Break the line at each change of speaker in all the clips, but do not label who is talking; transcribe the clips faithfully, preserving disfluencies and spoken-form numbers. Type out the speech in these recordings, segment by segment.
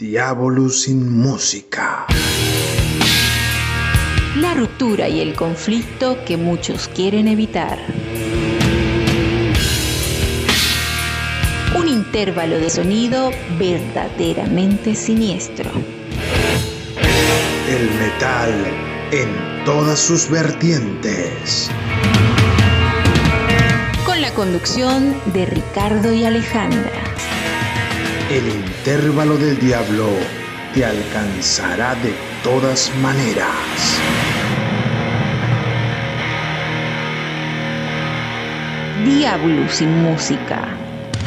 Diablo sin música.
La ruptura y el conflicto que muchos quieren evitar. Un intervalo de sonido verdaderamente siniestro.
El metal en todas sus vertientes.
Con la conducción de Ricardo y Alejandra.
El intervalo del diablo te alcanzará de todas maneras.
Diablo sin música.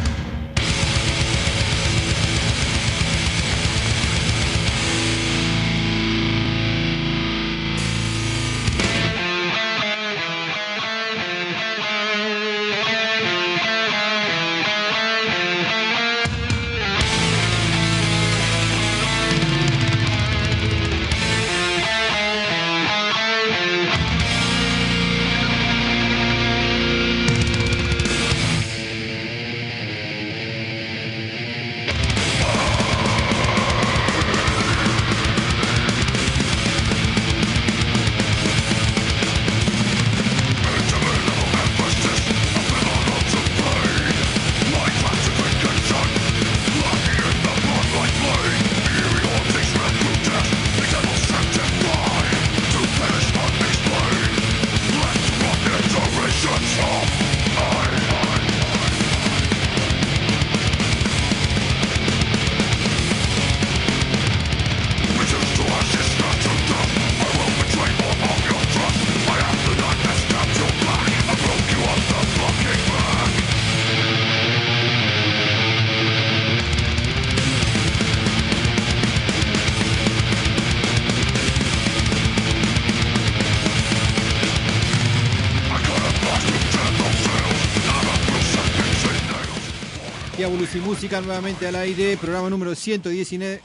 Y música nuevamente al aire, programa número ciento diecinueve,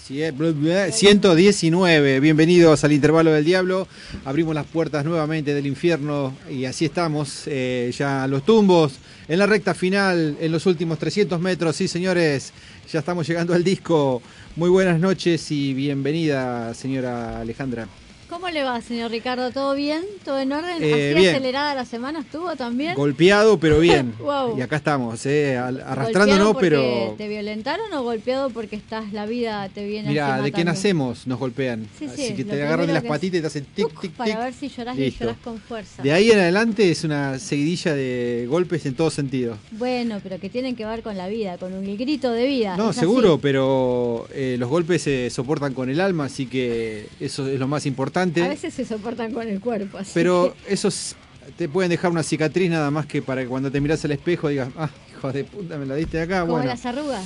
ciento diecinueve. Bienvenidos al Intervalo del Diablo. Abrimos las puertas nuevamente del infierno y así estamos, eh, ya a los tumbos, en la recta final, en los últimos trescientos metros. Sí, señores, ya estamos llegando al disco. Muy buenas noches y bienvenida, señora Alejandra.
¿Cómo le va, señor Ricardo? ¿Todo bien? ¿Todo en orden?
Eh,
¿Así
bien.
acelerada la semana estuvo también?
Golpeado, pero bien.
Wow.
Y acá estamos, eh, arrastrándonos, pero...
¿Te violentaron o golpeado porque estás, la vida te viene
Mirá,
así
de qué nacemos nos golpean.
Sí, sí,
así que
lo
te agarran de las
primero que
patitas y te hacen tic,
¡tuc!
tic,
Para
tic.
ver si llorás y
Listo.
llorás con fuerza.
De ahí en adelante es una seguidilla de golpes en todo sentido.
Bueno, pero que tienen que ver con la vida, con un grito de vida.
No,
es
seguro,
así.
pero eh, los golpes se soportan con el alma, así que eso es lo más importante.
A veces se soportan con el cuerpo. Así
Pero
que...
esos te pueden dejar una cicatriz nada más que para que cuando te miras al espejo digas, ah, hijo de puta, me la diste de acá.
Como
Bueno.
las arrugas.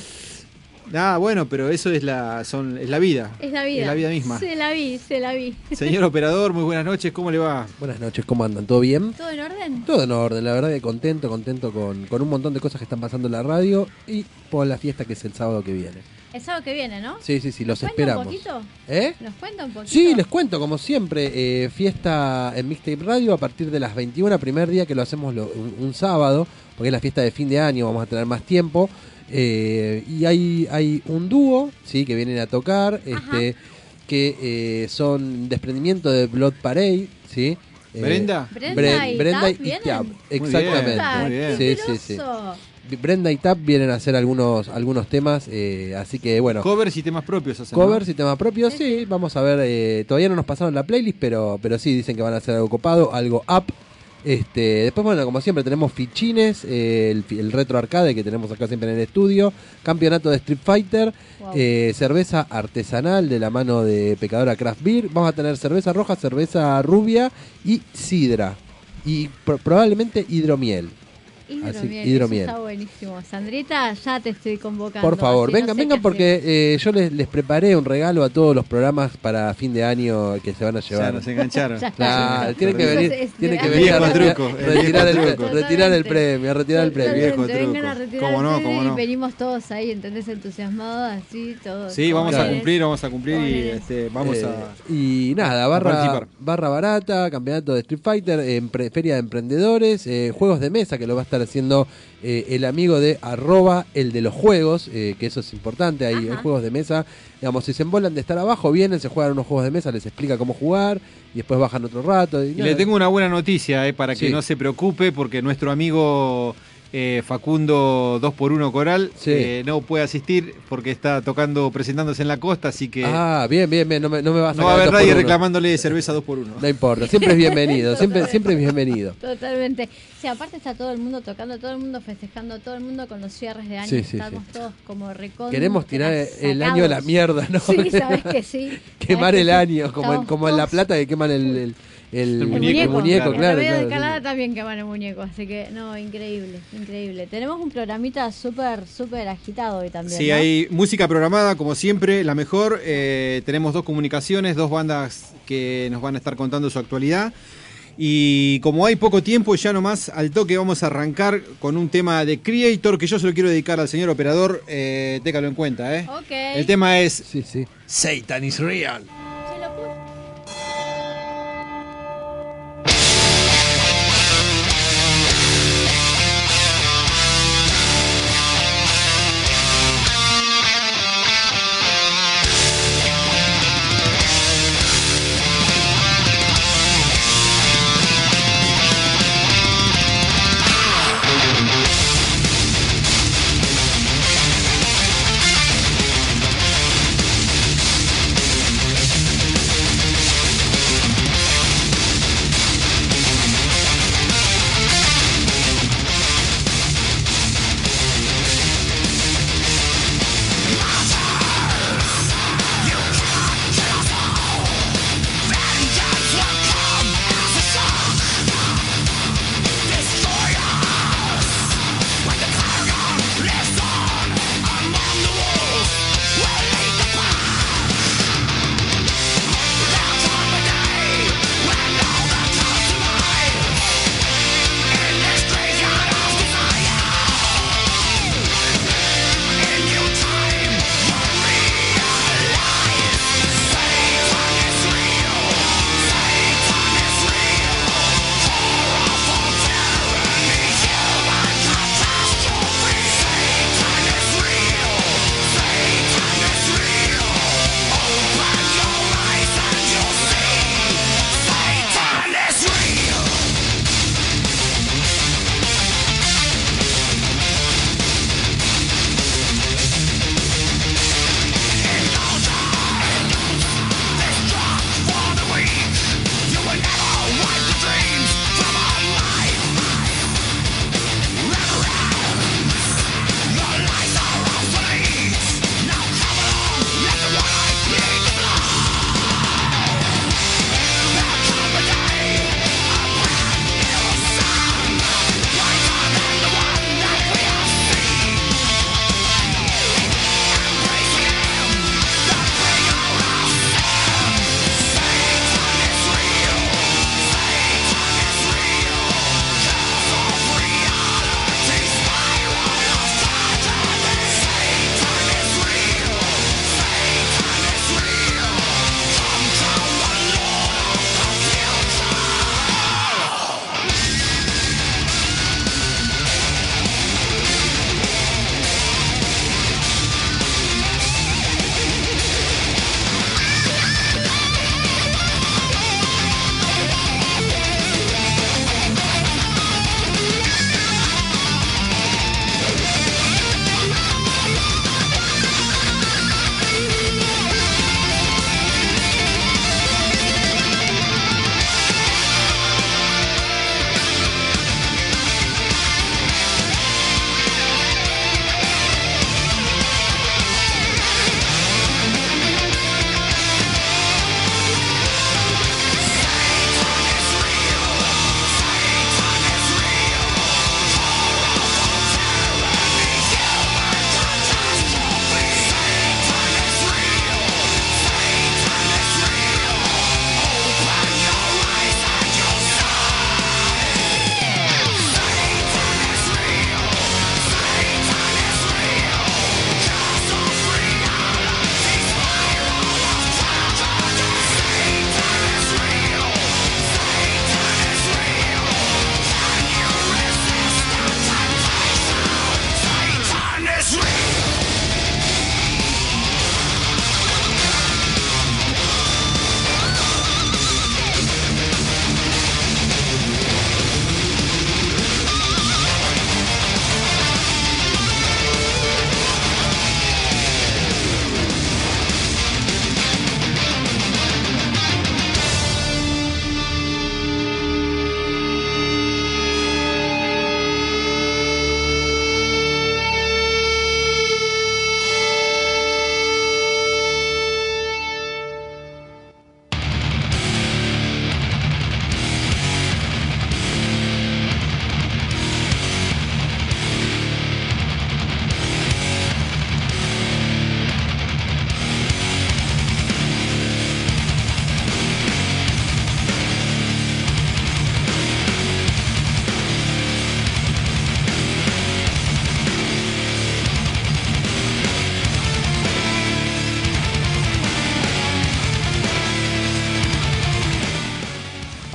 Ah, bueno, pero eso es la, son, es la vida.
Es la vida.
Es la vida misma.
Se la vi, se la vi.
Señor operador, muy buenas noches, ¿cómo le va?
Buenas noches, ¿cómo andan? ¿Todo bien?
¿Todo en orden?
Todo en orden, la verdad que contento, contento con, con un montón de cosas que están pasando en la radio y por la fiesta que es el sábado que viene.
El sábado que viene, ¿no?
Sí, sí, sí, los
¿Nos
esperamos.
cuenta un poquito?
¿Eh?
¿Nos cuenta un poquito?
Sí, les cuento, como siempre, eh, fiesta en Mixtape Radio a partir de las veintiuna, primer día que lo hacemos lo, un, un sábado, porque es la fiesta de fin de año, vamos a tener más tiempo. Eh, y hay, hay un dúo, sí, que vienen a tocar, este, que eh, son desprendimiento de Blood Parade, sí. Eh,
¿Brenda?
Brenda
Bre-
y
Brenda
Tap
y
vienen.
Tap,
Muy
exactamente.
bien, muy bien.
Sí, sí, sí. Brenda y Tap vienen a hacer algunos algunos temas, eh, así que bueno.
Covers y temas propios hacen,
Covers
¿no?
y temas propios, sí, vamos a ver, eh, todavía no nos pasaron la playlist, pero pero sí, dicen que van a hacer algo copado, algo up. Este, después, bueno, como siempre, tenemos fichines, eh, el, el retro arcade que tenemos acá siempre en el estudio, campeonato de Street Fighter,
Wow.
eh, cerveza artesanal de la mano de Pecadora Craft Beer, vamos a tener cerveza roja, cerveza rubia y sidra, y pro- probablemente hidromiel.
Hidromiel,
Así,
eso
hidromiel.
está buenísimo. Sandrita, ya te estoy convocando.
Por favor,
así no
vengan,
sé
vengan
qué
porque eh, yo les, les preparé un regalo a todos los programas para fin de año que se van a
Ya
llevar.
nos engancharon.
Ya está.
Claro, tienen que
Eso
venir,
es- es
tienen que
de-
venir a
Viejo
retirar,
truco, el
retirar,
viejo
el,
truco.
retirar el premio, a retirar el premio.
Viejo
Totalmente,
truco.
vengan a retirar
Cómo
el
no,
premio
cómo no.
y venimos todos ahí, ¿entendés? Entusiasmados, así, todos.
Sí, vamos a
Claro.
cumplir, vamos a cumplir y
Jóvenes.
este, vamos
Eh,
a...
Y nada, barra,
participar.
barra barata, campeonato de Street Fighter, empre- feria de emprendedores, eh, juegos de mesa que lo va a estar siendo eh, el amigo de arroba el de los juegos, eh, que eso es importante, hay, hay juegos de mesa, digamos, si se embolan de estar abajo, vienen, se juegan unos juegos de mesa, les explica cómo jugar y después bajan otro rato. Y,
y le tengo una buena noticia, eh, para que
sí.
no se preocupe, porque nuestro amigo... Eh, Facundo dos por uno Coral
sí.
eh, no puede asistir porque está tocando, presentándose en la costa, así que
ah, bien, bien, bien, no me, no me va a
no va a
sacar
haber
dos
nadie
por uno.
reclamándole cerveza dos por uno.
No importa, siempre es bienvenido, siempre, siempre es bienvenido.
Totalmente. Sí, aparte está todo el mundo tocando, todo el mundo festejando, todo el mundo con los cierres de año.
Sí, sí,
Estamos
sí.
todos como recontra.
Queremos tirar el
sacados.
año a la mierda, ¿no?
Sí, sabes que sí.
Quemar
Sabés
el
que sí.
año, como en,
Estamos
como en La
todos-
Plata que queman el, el, el,
El
muñeco,
el muñeco,
claro.
claro.
En Remedios de
claro,
Escalada
sí.
también queman el muñeco, así que no, increíble, increíble. Tenemos un programita súper, súper agitado hoy también.
Sí,
¿no?
hay música programada, como siempre, la mejor. Eh, tenemos dos comunicaciones, dos bandas que nos van a estar contando su actualidad. Y como hay poco tiempo, ya nomás al toque vamos a arrancar con un tema de Creator que yo se lo quiero dedicar al señor operador. Eh, téngalo en cuenta, ¿eh?
Ok.
El tema es
Sí, sí.
Satan is Real.
Se lo pu-
Satan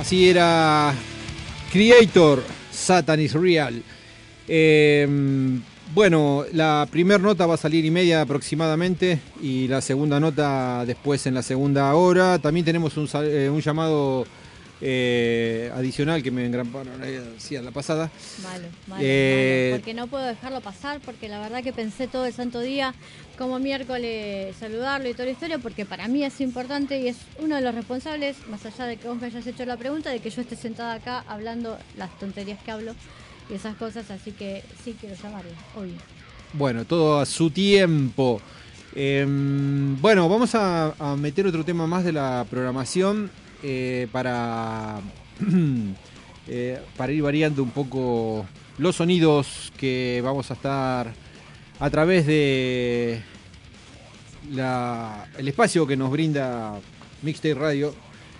Así era Creator, Satan is Real. Eh, bueno, la primera nota va a salir y media aproximadamente y la segunda nota después en la segunda hora. También tenemos un, eh, un llamado eh, adicional que me engramparon ahí, decía la pasada.
Malo, malo,
Eh,
malo, porque no puedo dejarlo pasar, porque la verdad que pensé todo el santo día como miércoles saludarlo y toda la historia, porque para mí es importante y es uno de los responsables, más allá de que vos me hayas hecho la pregunta, de que yo esté sentada acá hablando las tonterías que hablo y esas cosas, así que sí quiero llamarlo, obvio.
Bueno, todo a su tiempo. Eh, bueno, vamos a, a meter otro tema más de la programación eh, para, eh, para ir variando un poco los sonidos que vamos a estar a través de la, el espacio que nos brinda Mixtape Radio.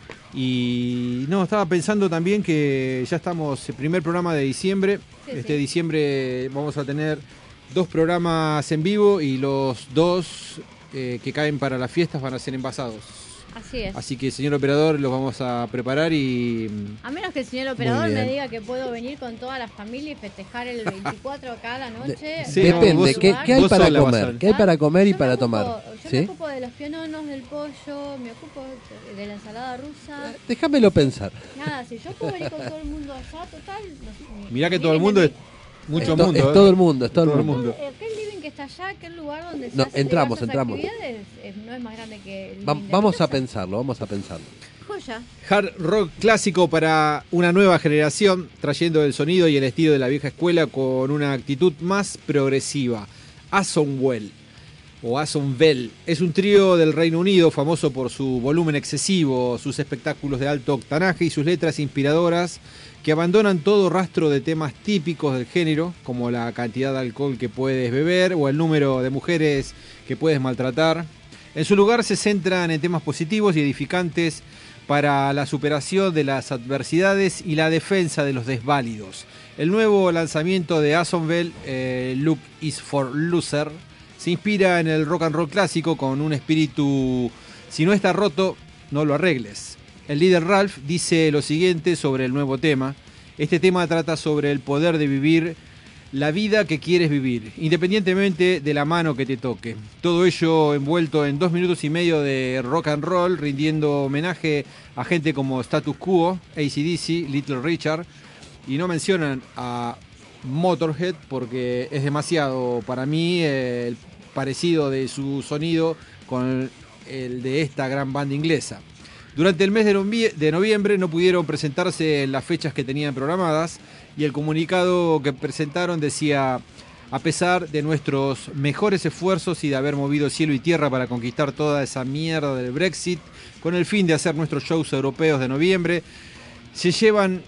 Y no, estaba pensando también que ya estamos, el primer programa de diciembre.
Sí,
este
sí.
diciembre vamos a tener dos programas en vivo y los dos eh, que caen para las fiestas van a ser envasados.
Así es.
Así que, señor operador, los vamos a preparar y...
A menos que el señor operador
bien.
me diga que puedo venir con toda la familia y festejar el veinticuatro acá a la noche.
Sí,
Depende,
vos-
¿qué, qué hay
vos
para
sola vas a-
comer? ¿Qué hay para comer y
Yo me
para
ocupo-
tomar?
Yo
¿Sí?
me ocupo de los piononos, del pollo, me ocupo de la ensalada rusa.
Déjamelo pensar.
Nada, si yo puedo venir con todo el mundo allá, total. no-
Mirá que
ni
todo el
vienen
mundo
de-
es mucho
Es to-
mundo.
es
¿eh?
todo el mundo, es todo el
Todo el
mundo.
mundo.
Aquel living que está allá, aquel lugar donde se
No,
hacen
entramos,
diversas
entramos.
actividades, eh, no es más grande que el
Va-
living de
vamos
mi
a
casa.
pensarlo, vamos a pensarlo.
Joya.
Hard rock clásico para una nueva generación, trayendo el sonido y el estilo de la vieja escuela con una actitud más progresiva. Asomwell o Asomvel es un trío del Reino Unido famoso por su volumen excesivo, sus espectáculos de alto octanaje y sus letras inspiradoras que abandonan todo rastro de temas típicos del género, como la cantidad de alcohol que puedes beber o el número de mujeres que puedes maltratar. En su lugar se centran en temas positivos y edificantes para la superación de las adversidades y la defensa de los desválidos. El nuevo lanzamiento de Asomvel, eh, Look is for Loser, se inspira en el rock and roll clásico con un espíritu, si no está roto, no lo arregles. El líder Ralph dice lo siguiente sobre el nuevo tema. Este tema trata sobre el poder de vivir la vida que quieres vivir, independientemente de la mano que te toque. Todo ello envuelto en dos minutos y medio de rock and roll, rindiendo homenaje a gente como Status Quo, A C D C, Little Richard, y no mencionan a Motorhead porque es demasiado para mí eh, el parecido de su sonido con el de esta gran banda inglesa. Durante el mes de novie- de noviembre no pudieron presentarse en las fechas que tenían programadas y el comunicado que presentaron decía: a pesar de nuestros mejores esfuerzos y de haber movido cielo y tierra para conquistar toda esa mierda del Brexit, con el fin de hacer nuestros shows europeos de noviembre, se llevan,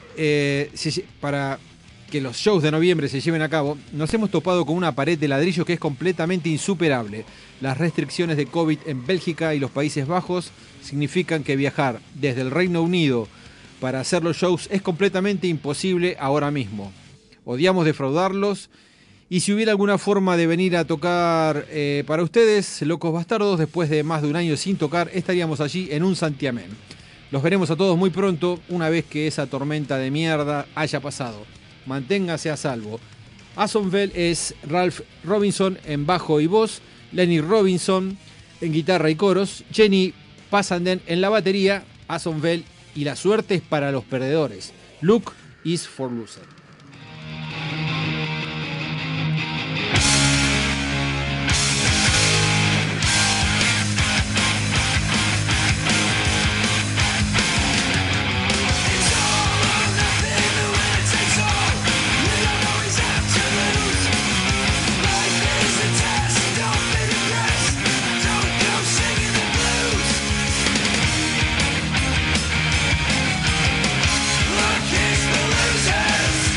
eh, se lle- para que los shows de noviembre se lleven a cabo, nos hemos topado con una pared de ladrillo que es completamente insuperable. Las restricciones de COVID en Bélgica y los Países Bajos significan que viajar desde el Reino Unido para hacer los shows es completamente imposible ahora mismo. Odiamos defraudarlos y si hubiera alguna forma de venir a tocar eh, para ustedes, locos bastardos, después de más de un año sin tocar, estaríamos allí en un santiamén. Los veremos a todos muy pronto, una vez que esa tormenta de mierda haya pasado. Manténgase a salvo. Asomvel es Ralph Robinson en bajo y voz, Lenny Robinson en guitarra y coros, Jenny Passanden en la batería, Asomvel y la suerte es para los perdedores. Look is for loser.
Look is for losers.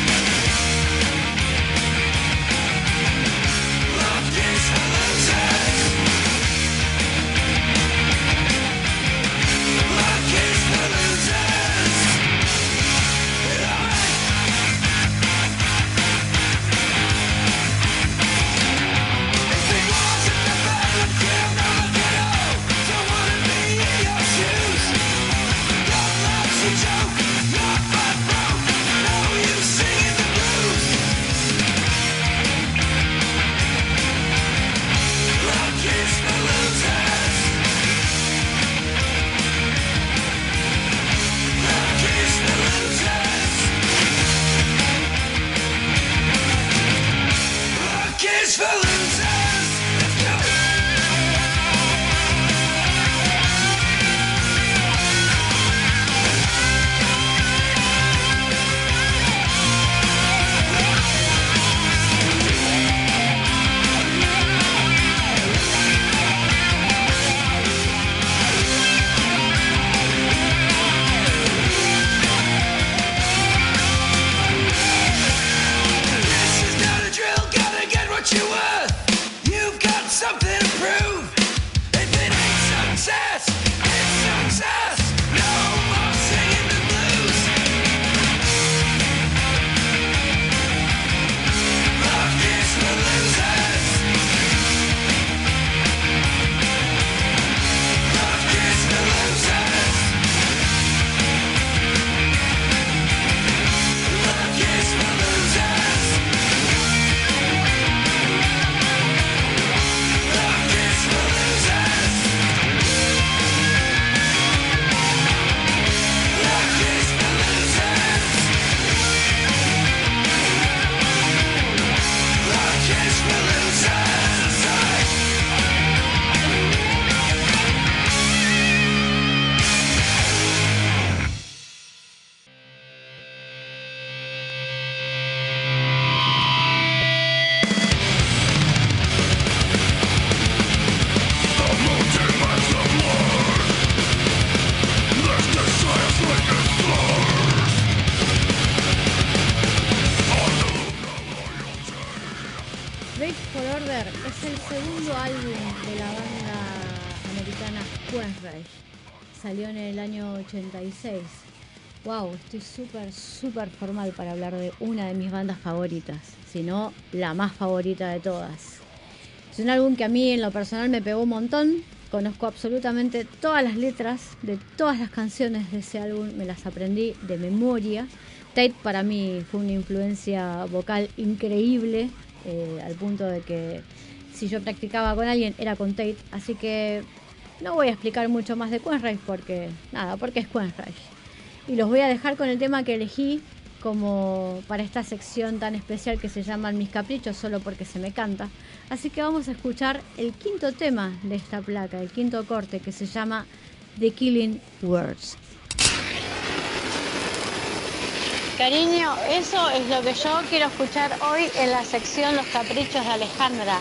álbum de la banda americana Queensrÿche. Salió en el año ochenta y seis. Wow, estoy súper, súper formal para hablar de una de mis bandas favoritas, si no la más favorita de todas. Es un álbum que a mí en lo personal me pegó un montón. Conozco absolutamente todas las letras de todas las canciones de ese álbum, me las aprendí de memoria. Tate para mí fue una influencia vocal increíble, eh, al punto de que si yo practicaba con alguien era con Tate, así que no voy a explicar mucho más de Queensrÿche porque, nada, porque es Queensrÿche. Y los voy a dejar con el tema que elegí como para esta sección tan especial que se llama Mis Caprichos, solo porque se me canta. Así que vamos a escuchar el quinto tema de esta placa, el quinto corte, que se llama The Killing Words. Cariño, eso es lo que yo quiero escuchar hoy en la sección Los Caprichos de Alejandra.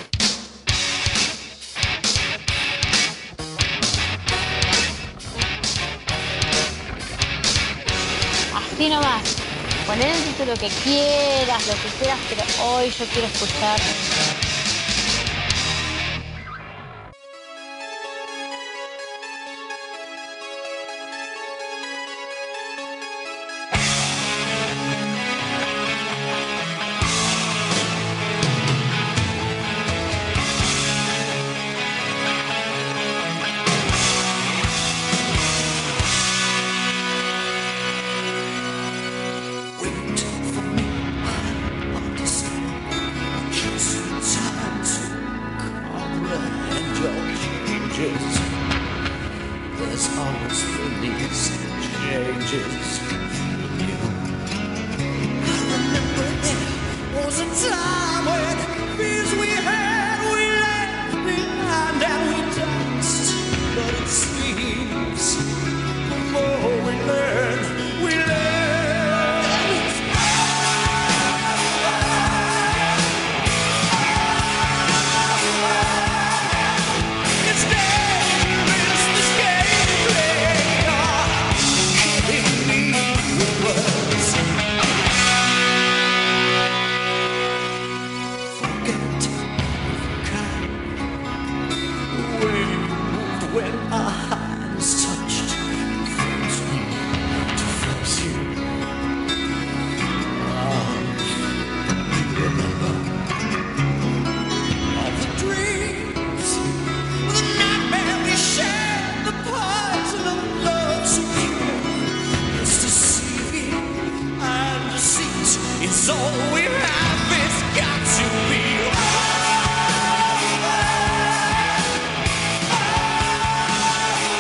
Así nomás, poner el título que quieras, lo que quieras, pero hoy yo quiero escuchar.
Oh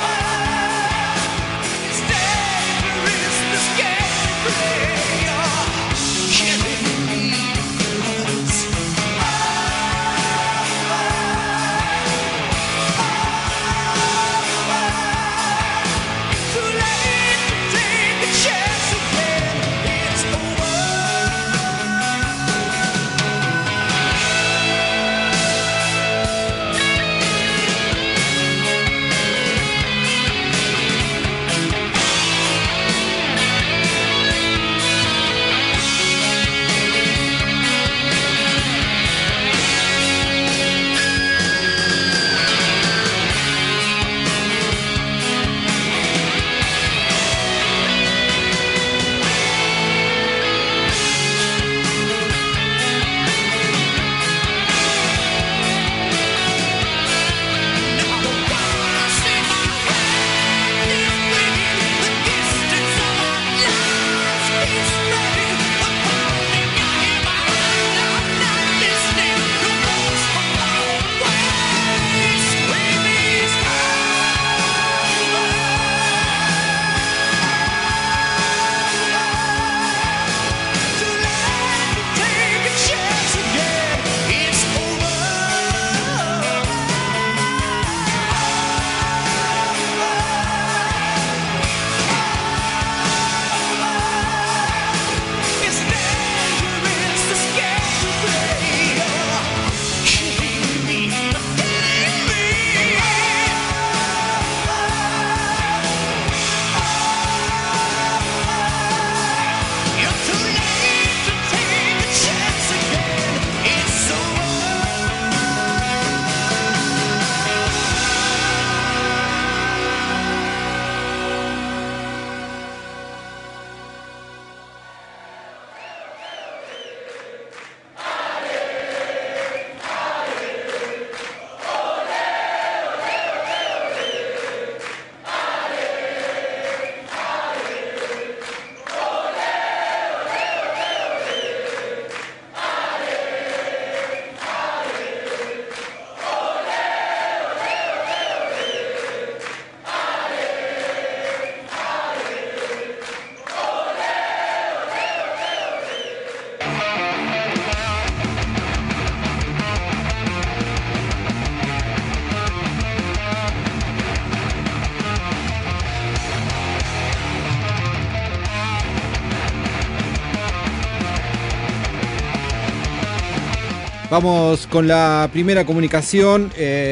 Vamos con la primera comunicación.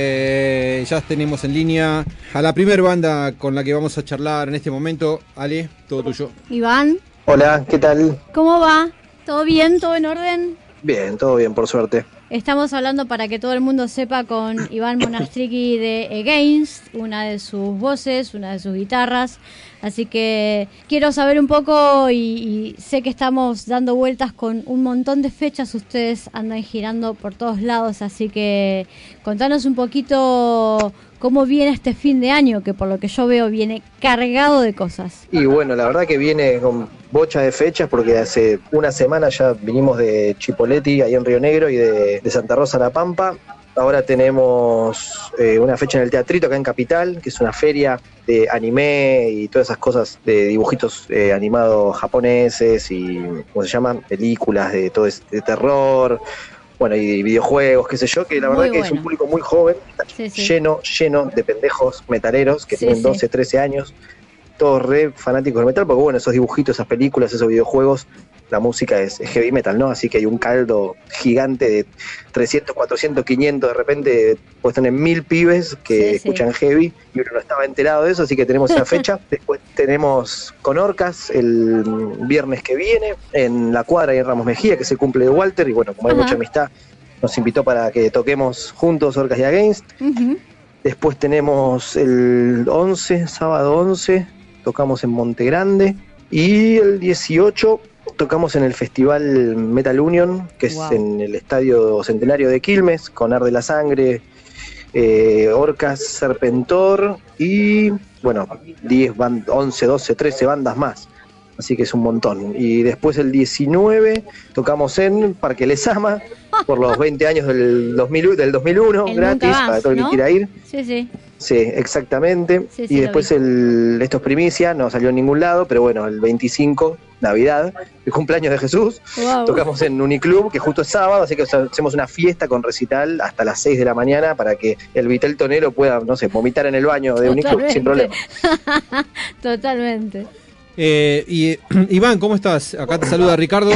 Eh, ya tenemos en línea a la primera banda con la que vamos a charlar en este momento. Ale, todo tuyo.
Iván,
Hola, ¿qué tal?
¿cómo va? ¿Todo bien? ¿Todo en orden?
Bien, todo bien, por suerte.
Estamos hablando, para que todo el mundo sepa, con Iván Monastricki de Against, una de sus voces, una de sus guitarras. Así que quiero saber un poco, y, y sé que estamos dando vueltas con un montón de fechas, ustedes andan girando por todos lados, así que contanos un poquito cómo viene este fin de año, que por lo que yo veo viene cargado de cosas.
Y bueno, la verdad que viene con bocha de fechas porque hace una semana ya vinimos de Chipoleti, ahí en Río Negro, y de, de Santa Rosa a La Pampa. Ahora tenemos eh, una fecha en el Teatrito acá en Capital, que es una feria de anime y todas esas cosas de dibujitos eh, animados japoneses y, ¿cómo se llaman? Películas de todo este de terror, bueno, y videojuegos, qué sé yo, que la
Muy
verdad que
bueno.
es un público muy joven, está
Sí, sí.
lleno, lleno de pendejos metaleros que
Sí,
tienen
sí.
doce, trece años, todos re fanáticos del metal, porque bueno, esos dibujitos, esas películas, esos videojuegos, la música es, es heavy metal, ¿no? Así que hay un caldo gigante de trescientos, cuatrocientos, quinientos, de repente pues tener mil pibes que
Sí, sí.
escuchan heavy, y uno no estaba enterado de eso, así que tenemos esa fecha. Después tenemos con Orcas el viernes que viene, en La Cuadra y en Ramos Mejía, que se cumple de Walter, y bueno, como hay
Ajá.
mucha amistad, nos invitó para que toquemos juntos Orcas y Against.
Ujú.
Después tenemos el once, sábado once, tocamos en Monte Grande, y el dieciocho tocamos en el Festival Metal Union, que es
Wow.
en el Estadio Centenario de Quilmes, con Arde la Sangre, eh, Orcas, Serpentor y, bueno, diez, band- once, doce, trece bandas más. Así que es un montón. Y después el diecinueve tocamos en Parque Lezama por los veinte años del dos mil, del dos mil uno,
El
gratis,
Nunca Más,
para todo el que
¿no?
quiera ir.
Sí, sí.
Sí, exactamente.
Sí, sí,
y
lo
después
vi.
el, esto es primicia, no salió en ningún lado, pero bueno, el veinticinco, Navidad, el cumpleaños de Jesús,
Wow.
tocamos en Uniclub, que justo es sábado, así que o sea, hacemos una fiesta con recital hasta las seis de la mañana para que el Vitel Tonero pueda, no sé, vomitar en el baño de Uniclub sin problema.
Totalmente.
Eh, y, eh, Iván, ¿cómo estás? Acá te saluda Ricardo.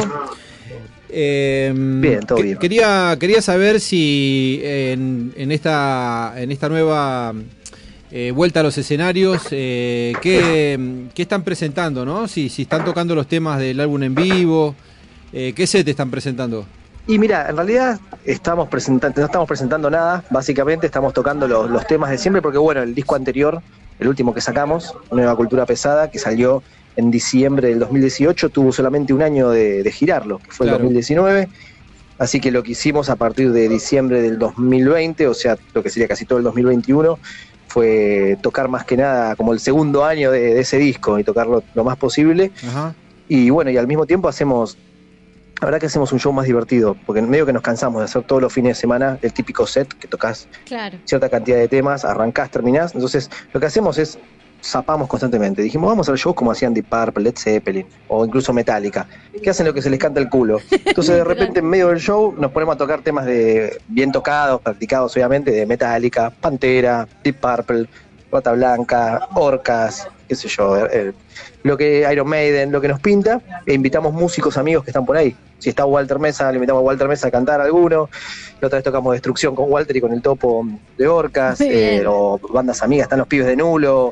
Eh,
Bien, todo
que-
bien.
Quería, quería saber si en, en esta en esta nueva eh, vuelta a los escenarios, eh, ¿qué, qué están presentando, ¿no? Si, si están tocando los temas del álbum en vivo, eh, ¿qué set están presentando?
Y mira, en realidad estamos presentando, no estamos presentando nada, básicamente estamos tocando los, los temas de siempre, porque bueno, el disco anterior, el último que sacamos, Nueva Cultura Pesada, que salió en diciembre del dos mil dieciocho, tuvo solamente un año de, de girarlo, que fue
Claro.
el dos mil diecinueve, así que lo que hicimos a partir de diciembre del dos mil veinte, o sea, lo que sería casi todo el dos mil veintiuno, fue tocar más que nada como el segundo año de, de ese disco y tocarlo lo más posible.
Ajá.
Y bueno, y al mismo tiempo hacemos, la verdad que hacemos un show más divertido, porque en medio que nos cansamos de hacer todos los fines de semana el típico set que tocas
Claro.
cierta cantidad de temas, arrancás, terminás. Entonces, lo que hacemos es zapamos constantemente. Dijimos, vamos a hacer shows como hacían Deep Purple, Led Zeppelin o incluso Metallica, que hacen lo que se les canta el culo. Entonces, de repente, en medio del show, nos ponemos a tocar temas de bien tocados, practicados, obviamente, de Metallica, Pantera, Deep Purple, Rata Blanca, Orcas, qué sé yo, eh, lo que Iron Maiden, lo que nos pinta, e invitamos músicos amigos que están por ahí. Si está Walter Mesa, le invitamos a Walter Mesa a cantar alguno. La otra vez tocamos Destrucción con Walter y con el Topo de Orcas,
Muy bien.
eh, o bandas amigas, están los Pibes de Nulo,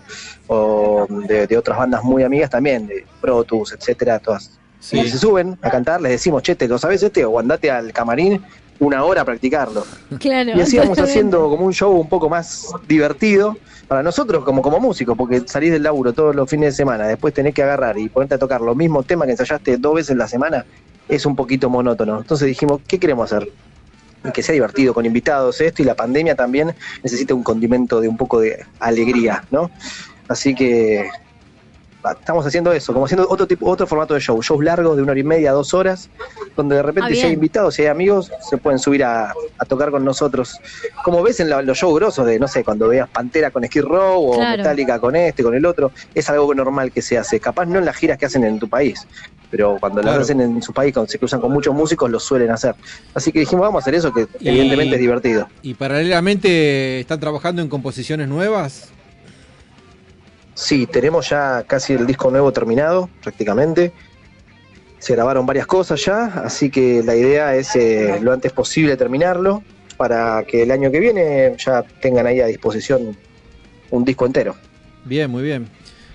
o de, de otras bandas muy amigas también, de Protus, etcétera, todas.
Sí.
Y se suben a cantar, les decimos, che, ¿te lo sabes este? O andate al camarín una hora a practicarlo.
Claro.
Y así vamos
totalmente.
haciendo como un show un poco más divertido para nosotros como, como músicos, porque salís del laburo todos los fines de semana, después tenés que agarrar y ponerte a tocar los mismos temas que ensayaste dos veces en la semana, es un poquito monótono. Entonces dijimos, ¿qué queremos hacer? Y que sea divertido, con invitados, esto, y la pandemia también necesita un condimento de un poco de alegría, ¿no? Así que estamos haciendo eso, como haciendo otro tipo, otro formato de show, shows largos de una hora y media, dos horas, donde de repente
Ah,
si hay
bien.
invitados, si hay amigos, se pueden subir a, a tocar con nosotros. Como ves en la- los shows grosos de, no sé, cuando veas Pantera con Skid Row o
Claro.
Metallica con este, con el otro, es algo normal que se hace. Capaz no en las giras que hacen en tu país, pero cuando
Claro.
las hacen en su país, cuando se cruzan con muchos músicos, lo suelen hacer. Así que dijimos, vamos a hacer eso, que
Y-
evidentemente es divertido.
Y paralelamente están trabajando en composiciones nuevas.
Sí, tenemos ya casi el disco nuevo terminado, prácticamente. se grabaron varias cosas ya, así que la idea es eh, lo antes posible terminarlo para que el año que viene ya tengan ahí a disposición un disco entero.
Bien, muy bien.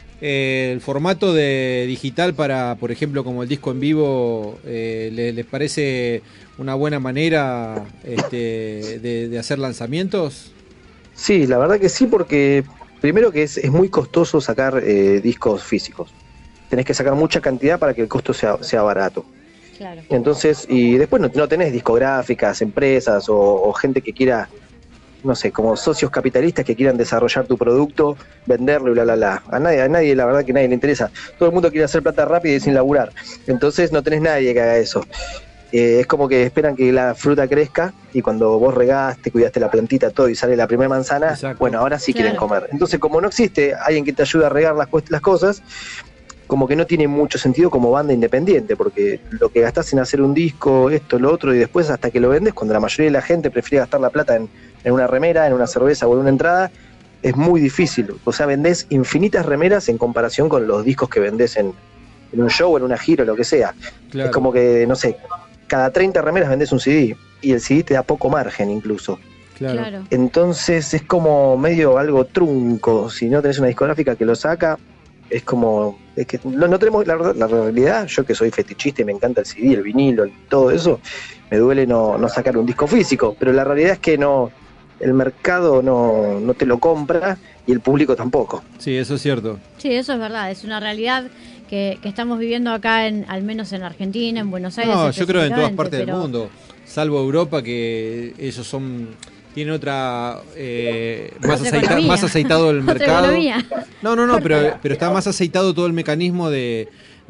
Eh, el formato de digital para, por ejemplo, como el disco en vivo, eh, ¿les, les parece una buena manera este, de, de hacer lanzamientos?
Sí, la verdad que sí, porque primero que es, es muy costoso sacar eh, discos físicos. Tenés que sacar mucha cantidad para que el costo sea, sea barato.
Claro.
Entonces, y después no, no tenés discográficas, empresas o, o gente que quiera, no sé, como socios capitalistas que quieran desarrollar tu producto, venderlo y bla, bla, bla. A nadie, a nadie, la verdad que a nadie le interesa. Todo el mundo quiere hacer plata rápida y sin laburar. Entonces no tenés nadie que haga eso. Eh, es como que esperan que la fruta crezca y cuando vos regaste, cuidaste la plantita, todo y sale la primera manzana,
Exacto.
Bueno, ahora sí
Claro.
quieren comer. Entonces, como no existe alguien que te ayude a regar las, las cosas, como que no tiene mucho sentido como banda independiente, porque lo que gastás en hacer un disco, esto, lo otro, y después hasta que lo vendes, cuando la mayoría de la gente prefiere gastar la plata en, en una remera, en una cerveza o en una entrada, es muy difícil. O sea, vendés infinitas remeras en comparación con los discos que vendés en, en un show, en una gira, lo que sea.
Claro.
Es como que, no sé, cada treinta remeras vendés un C D, y el C D te da poco margen incluso.
Claro.
Claro.
Entonces es como medio algo trunco. Si no tenés una discográfica que lo saca, es como... Es que no, no tenemos la, la realidad. Yo que soy fetichista y me encanta el C D, el vinilo, el- todo eso, me duele no, no sacar un disco físico. Pero la realidad es que no, el mercado no, no te lo compra y el público tampoco.
Sí, eso es cierto.
Sí, eso es verdad, es una realidad que, que estamos viviendo acá, en, al menos en Argentina, en Buenos Aires.
No, yo creo en todas
específicamente,
partes del
pero-
mundo, salvo Europa, que ellos son... Tienen otra, eh, más,
Otra
aceita-
economía.
más aceitado el
Otra
mercado.
economía.
No, no, no, pero, pero está más aceitado todo el mecanismo de,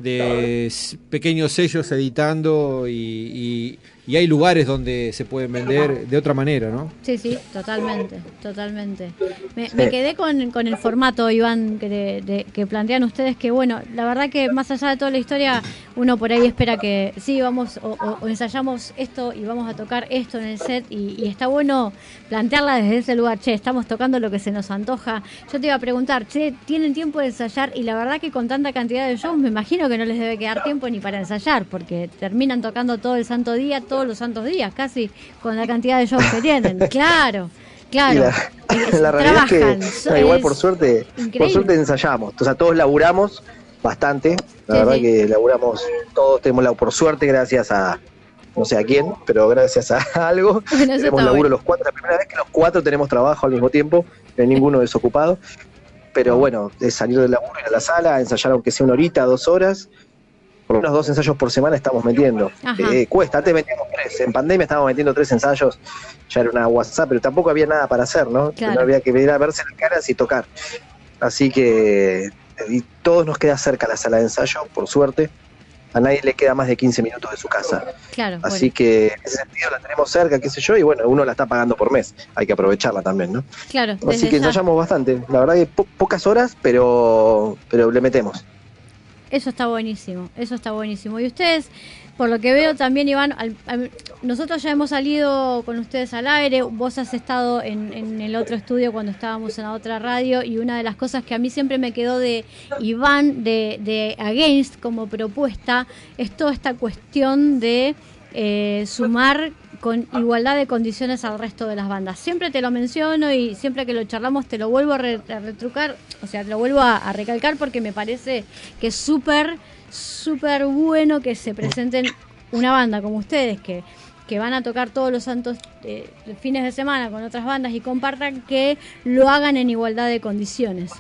de s- pequeños sellos editando y, y, y hay lugares donde se pueden vender de otra manera, ¿no?
Sí, sí, totalmente, totalmente. Me, me quedé con, con el formato, Iván, que, de- de- que plantean ustedes, que bueno, la verdad que más allá de toda la historia, uno por ahí espera que sí, vamos o, o- o ensayamos esto y vamos a tocar esto en el set y, y está bueno plantearla desde ese lugar, che, estamos tocando lo que se nos antoja. Yo te iba a preguntar, che, ¿tienen tiempo de ensayar? Y la verdad que con tanta cantidad de shows me imagino que no les debe quedar tiempo ni para ensayar, porque terminan tocando todo el santo día, todos los santos días, casi con la cantidad de shows que tienen. Claro, claro.
Y la,
Eh,
la realidad
trabajan,
es que
so-
no, igual
es
por suerte,
increíble.
por suerte ensayamos. O sea, todos laburamos bastante. La
Sí,
verdad
sí.
que laburamos, todos tenemos la, por suerte, gracias a no sé a quién, pero gracias a algo.
Bueno, eso
Tenemos
está
laburo
bueno.
los cuatro. La primera vez que los cuatro tenemos trabajo al mismo tiempo, no hay ninguno desocupado. Pero bueno, es salir del laburo, ir a la sala, ensayar aunque sea una horita, dos horas. Por lo menos dos ensayos por semana estamos metiendo.
Ajá.
Eh, cuesta, antes metíamos tres. En pandemia estábamos metiendo tres ensayos, ya era una WhatsApp, pero tampoco había nada para hacer, ¿no?
Claro.
No había que venir a verse las caras y tocar. Así que y todos nos queda cerca la sala de ensayo, por suerte. A nadie le queda más de quince minutos de su casa.
Claro,
Así
bueno,
que en ese sentido la tenemos cerca, qué sé yo, y bueno, uno la está pagando por mes. Hay que aprovecharla también, ¿no?
claro.
Así
desde
que
ya.
ensayamos bastante. La verdad que po- pocas horas, pero, pero le metemos.
Eso está buenísimo, eso está buenísimo. Y ustedes, por lo que veo también, Iván, al- al- nosotros ya hemos salido con ustedes al aire, vos has estado en, en el otro estudio cuando estábamos en la otra radio, y una de las cosas que a mí siempre me quedó de Iván, de, de Against como propuesta, es toda esta cuestión de eh, sumar con igualdad de condiciones al resto de las bandas. Siempre te lo menciono y siempre que lo charlamos te lo vuelvo a, re- a retrucar, o sea, te lo vuelvo a, a recalcar porque me parece que es súper, súper bueno que se presenten una banda como ustedes, que, que van a tocar todos los santos eh, fines de semana con otras bandas y compartan, que lo hagan en igualdad de condiciones.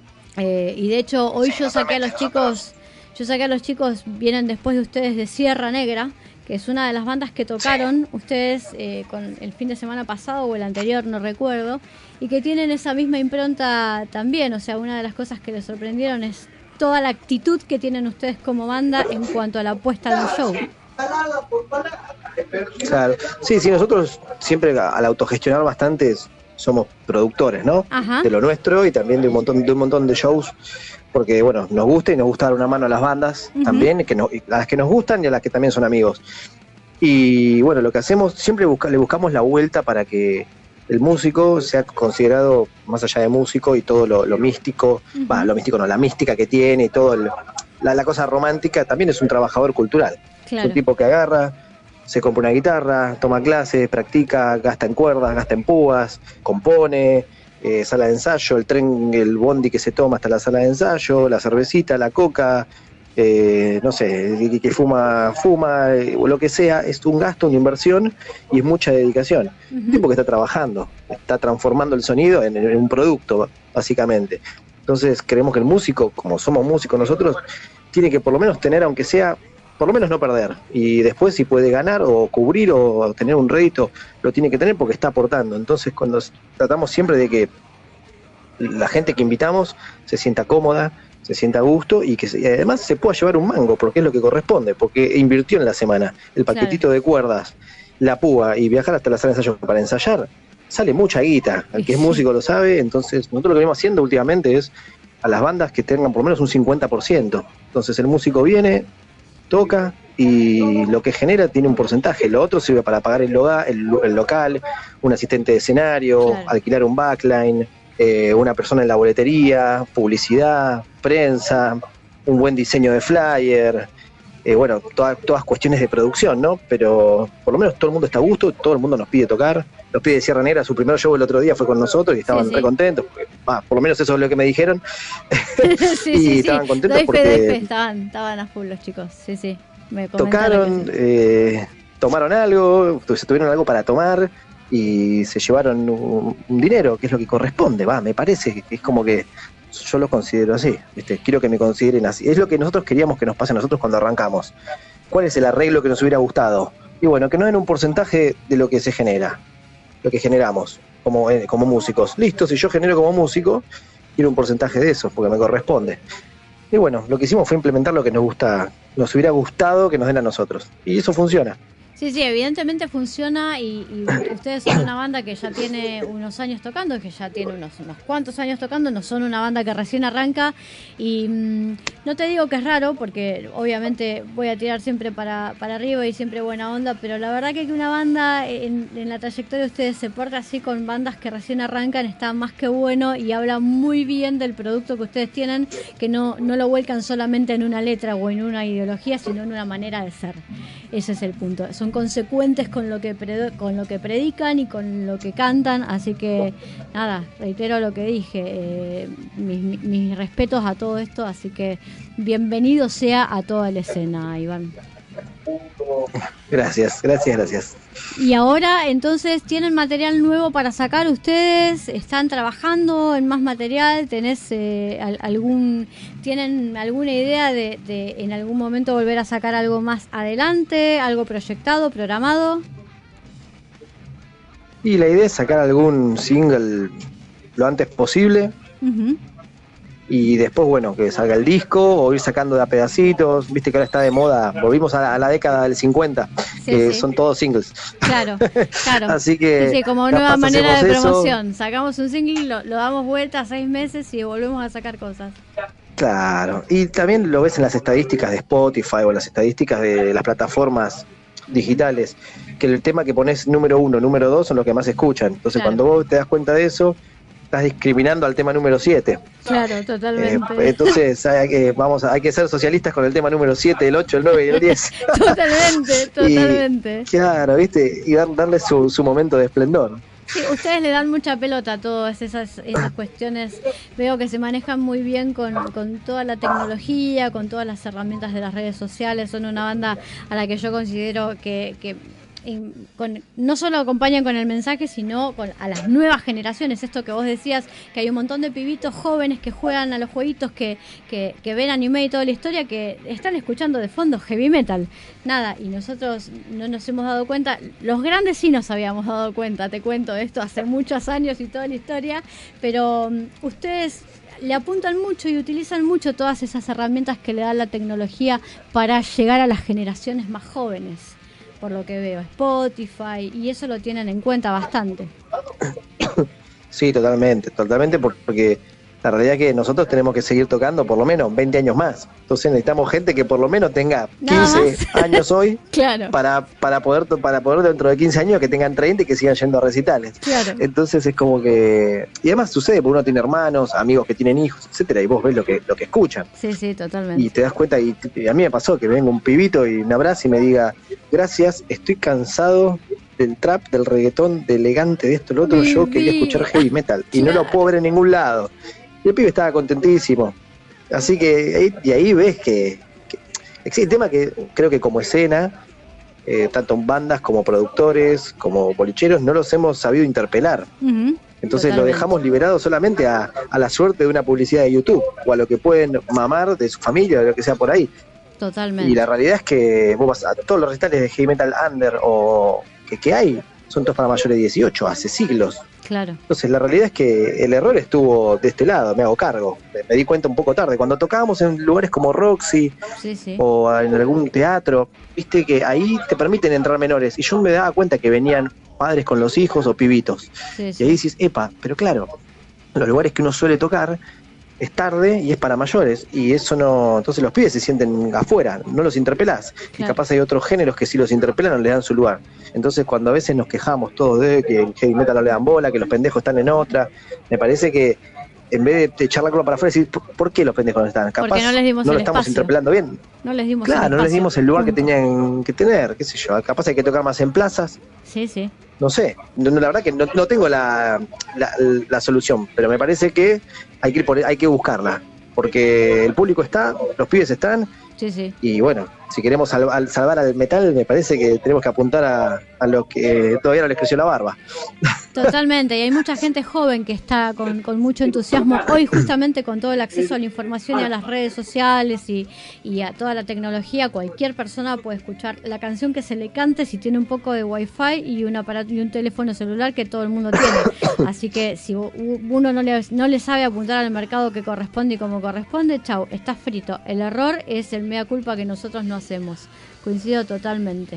Eh, y de hecho hoy yo saqué a los chicos, yo saqué a los chicos, vienen después de ustedes, de Sierra Negra, que es una de las bandas que tocaron ustedes eh, con el fin de semana pasado o el anterior, no recuerdo, y que tienen esa misma impronta también. O sea, una de las cosas que les sorprendieron es toda la actitud que tienen ustedes como banda en cuanto a la apuesta de un show.
Claro. Sí, sí, nosotros siempre al autogestionar bastante somos productores, ¿no?
Ajá.
De lo nuestro y también de un montón de un montón de shows, porque bueno, nos gusta y nos gusta dar una mano a las bandas
Ujú.
también, que no, a las que nos gustan y a las que también son amigos. Y bueno, lo que hacemos, siempre busca, le buscamos la vuelta para que el músico sea considerado más allá de músico y todo lo, lo místico,
Ujú.
bah, lo místico no, la mística que tiene y todo el- la, la cosa romántica, también es un trabajador cultural.
Claro.
Es un tipo que agarra, se compra una guitarra, toma clases, practica, gasta en cuerdas, gasta en púas, compone, eh, sala de ensayo, el tren, el bondi que se toma hasta la sala de ensayo, la cervecita, la coca, eh, no sé, que, que fuma, fuma, eh, o lo que sea, es un gasto, una inversión y es mucha dedicación. Uh-huh. Un tipo que está trabajando, está transformando el sonido en, en un producto, básicamente. Entonces creemos que el músico, como somos músicos nosotros, tiene que por lo menos tener, aunque sea, por lo menos no perder. Y después si puede ganar o cubrir o tener un rédito, lo tiene que tener porque está aportando. Entonces cuando tratamos siempre de que la gente que invitamos se sienta cómoda, se sienta a gusto y que se, y además se pueda llevar un mango, porque es lo que corresponde, porque invirtió en la semana. El paquetito claro. de cuerdas, la púa y viajar hasta la sala de ensayo para ensayar, sale mucha guita. El que es músico lo sabe. Entonces nosotros lo que venimos haciendo últimamente es a las bandas que tengan por lo menos un cincuenta por ciento. Entonces el músico viene, toca y lo que genera tiene un porcentaje. Lo otro sirve para pagar el, loga, el, el local, un asistente de escenario, claro. alquilar un backline, eh, una persona en la boletería, publicidad, prensa, un buen diseño de flyer, eh, bueno, toda, todas cuestiones de producción, ¿no? Pero por lo menos todo el mundo está a gusto, todo el mundo nos pide tocar. Los pibes de Sierra Negra, su primer show el otro día fue con nosotros y estaban sí, sí. re contentos, porque, bah, por lo menos eso es lo que me dijeron.
sí,
y
sí,
estaban
sí.
contentos
doy
porque
fe, doy fe. Estaban, estaban a full los chicos, sí, sí. Me
tocaron,
sí.
eh, tomaron algo, se tuvieron algo para tomar y se llevaron un, un dinero, que es lo que corresponde, va, me parece que es como que yo lo considero así, ¿viste? Quiero que me consideren así. Es lo que nosotros queríamos que nos pase a nosotros cuando arrancamos. ¿Cuál es el arreglo que nos hubiera gustado? Y bueno, que no den un porcentaje de lo que se genera, lo que generamos como, eh, como músicos. Listo, si yo genero como músico, quiero un porcentaje de eso, porque me corresponde. Y bueno, lo que hicimos fue implementar lo que nos gusta, nos hubiera gustado que nos den a nosotros. Y eso funciona.
Sí, sí, evidentemente funciona y, y ustedes son una banda que ya tiene unos años tocando, que ya tiene unos, unos cuantos años tocando, no son una banda que recién arranca y mmm, no te digo que es raro porque obviamente voy a tirar siempre para, para arriba y siempre buena onda, pero la verdad que que una banda en, en la trayectoria de ustedes se porta así con bandas que recién arrancan está más que bueno y habla muy bien del producto que ustedes tienen, que no, no lo vuelcan solamente en una letra o en una ideología, sino en una manera de ser. Ese es el punto. Son consecuentes con lo que pre- con lo que predican y con lo que cantan, así que nada, reitero lo que dije, eh, mis, mis respetos a todo esto, así que bienvenido sea a toda la escena, Iván.
Gracias, gracias, gracias.
Y ahora, entonces, ¿tienen material nuevo para sacar ustedes? ¿Están trabajando en más material? ¿Tenés eh, algún, tienen alguna idea de, de en algún momento volver a sacar algo más adelante? ¿Algo proyectado, programado?
Y la idea es sacar algún single lo antes posible. Uh-huh. Y después, bueno, que salga el disco o ir sacando de a pedacitos. Viste que ahora está de moda, volvimos a la, a la década del cincuenta, sí, que sí. son todos singles.
Claro, claro.
Así que
sí, sí, como nueva manera de promoción.
Eso.
Sacamos un single, lo, lo damos vuelta seis meses y volvemos a sacar cosas.
Claro, y también lo ves en las estadísticas de Spotify o las estadísticas de las plataformas digitales, que el tema que pones número uno, número dos son los que más escuchan. Entonces claro. cuando vos te das cuenta de eso, estás discriminando al tema número siete.
Claro, totalmente.
Eh, entonces hay que, vamos a, hay que ser socialistas con el tema número siete, el ocho, el nueve y el diez.
Totalmente, totalmente.
Y, claro, ¿viste? Y dar, darle su, su momento de esplendor.
Sí, ustedes le dan mucha pelota a todas esas, esas cuestiones. Veo que se manejan muy bien con, con toda la tecnología, con todas las herramientas de las redes sociales. Son una banda a la que yo considero que... que Con, no solo acompañan con el mensaje, sino con a las nuevas generaciones. Esto que vos decías, que hay un montón de pibitos jóvenes que juegan a los jueguitos, que, que, que ven anime y toda la historia, que están escuchando de fondo heavy metal. Nada, y nosotros no nos hemos dado cuenta. Los grandes sí nos habíamos dado cuenta, te cuento de esto hace muchos años y toda la historia, pero um, ustedes le apuntan mucho y utilizan mucho todas esas herramientas que le da la tecnología para llegar a las generaciones más jóvenes. Por lo que veo, Spotify, y eso lo tienen en cuenta bastante.
Sí, totalmente, totalmente, porque La realidad es que nosotros tenemos que seguir tocando por lo menos veinte años más. Entonces necesitamos gente que por lo menos tenga quince años hoy
claro.
para, para, poder, para poder dentro de quince años que tengan treinta y que sigan yendo a recitales.
Claro.
Entonces es como que... Y además sucede, porque uno tiene hermanos, amigos que tienen hijos, etcétera, y vos ves lo que, lo que escuchan.
Sí, sí, totalmente.
Y te das cuenta, y, y a mí me pasó que venga un pibito y me abraza y me diga, gracias, estoy cansado del trap, del reggaetón, de elegante, de esto, lo otro,
Mi
yo quería
vida.
escuchar heavy metal y no
Claro.
lo puedo ver en ningún lado. Y el pibe estaba contentísimo. Así que, ahí- y ahí ves que, que existe el tema que creo que como escena, eh, tanto bandas como productores, como bolicheros, no los hemos sabido interpelar.
Ujú,
Entonces lo
totalmente.
dejamos liberado solamente a, a la suerte de una publicidad de YouTube o a lo que pueden mamar de su familia o lo que sea por ahí.
Totalmente.
Y la realidad es que vos vas a todos los recitales de heavy metal under o que, que hay, son todos para mayores de dieciocho, hace siglos.
Claro.
Entonces la realidad es que el error estuvo de este lado, me hago cargo. Me, me di cuenta un poco tarde. Cuando tocábamos en lugares como Roxy
Sí, sí.
o en algún teatro, viste que ahí te permiten entrar menores. Y yo me daba cuenta que venían padres con los hijos o pibitos.
Sí,
Y
sí.
ahí dices, epa, pero claro, los lugares que uno suele tocar es tarde y es para mayores. Y eso no. Entonces los pibes se sienten afuera, no los interpelás. Y
Claro.
capaz hay otros géneros que sí los interpelan o les dan su lugar. Entonces cuando a veces nos quejamos todos de que el heavy metal no le dan bola, que los pendejos están en otra, me parece que en vez de echar la culpa para afuera, decir, ¿por, por qué los pendejos no están? Capaz
Porque no les dimos
no
el
lo estamos
espacio.
interpelando bien.
No les dimos el
Claro, no les
espacio.
dimos el lugar que
Punto.
tenían que tener, qué sé yo. Capaz hay que tocar más en plazas.
Sí, sí.
No sé, no, no, la verdad que no, no tengo la, la, la solución, pero me parece que hay que ir por, hay que buscarla, porque el público está, los pibes están,
Sí, sí.
y bueno, si queremos sal- al- salvar al metal, me parece que tenemos que apuntar a, a los que todavía no les creció la barba.
Totalmente, y hay mucha gente joven que está con, con mucho entusiasmo hoy justamente con todo el acceso a la información y a las redes sociales y, y a toda la tecnología. Cualquier persona puede escuchar la canción que se le cante si tiene un poco de wifi y un aparato y un teléfono celular que todo el mundo tiene. Así que si u- uno no le, no le sabe apuntar al mercado que corresponde y como corresponde, chau, está frito. El error es el mea culpa que nosotros no hacemos. Coincido totalmente.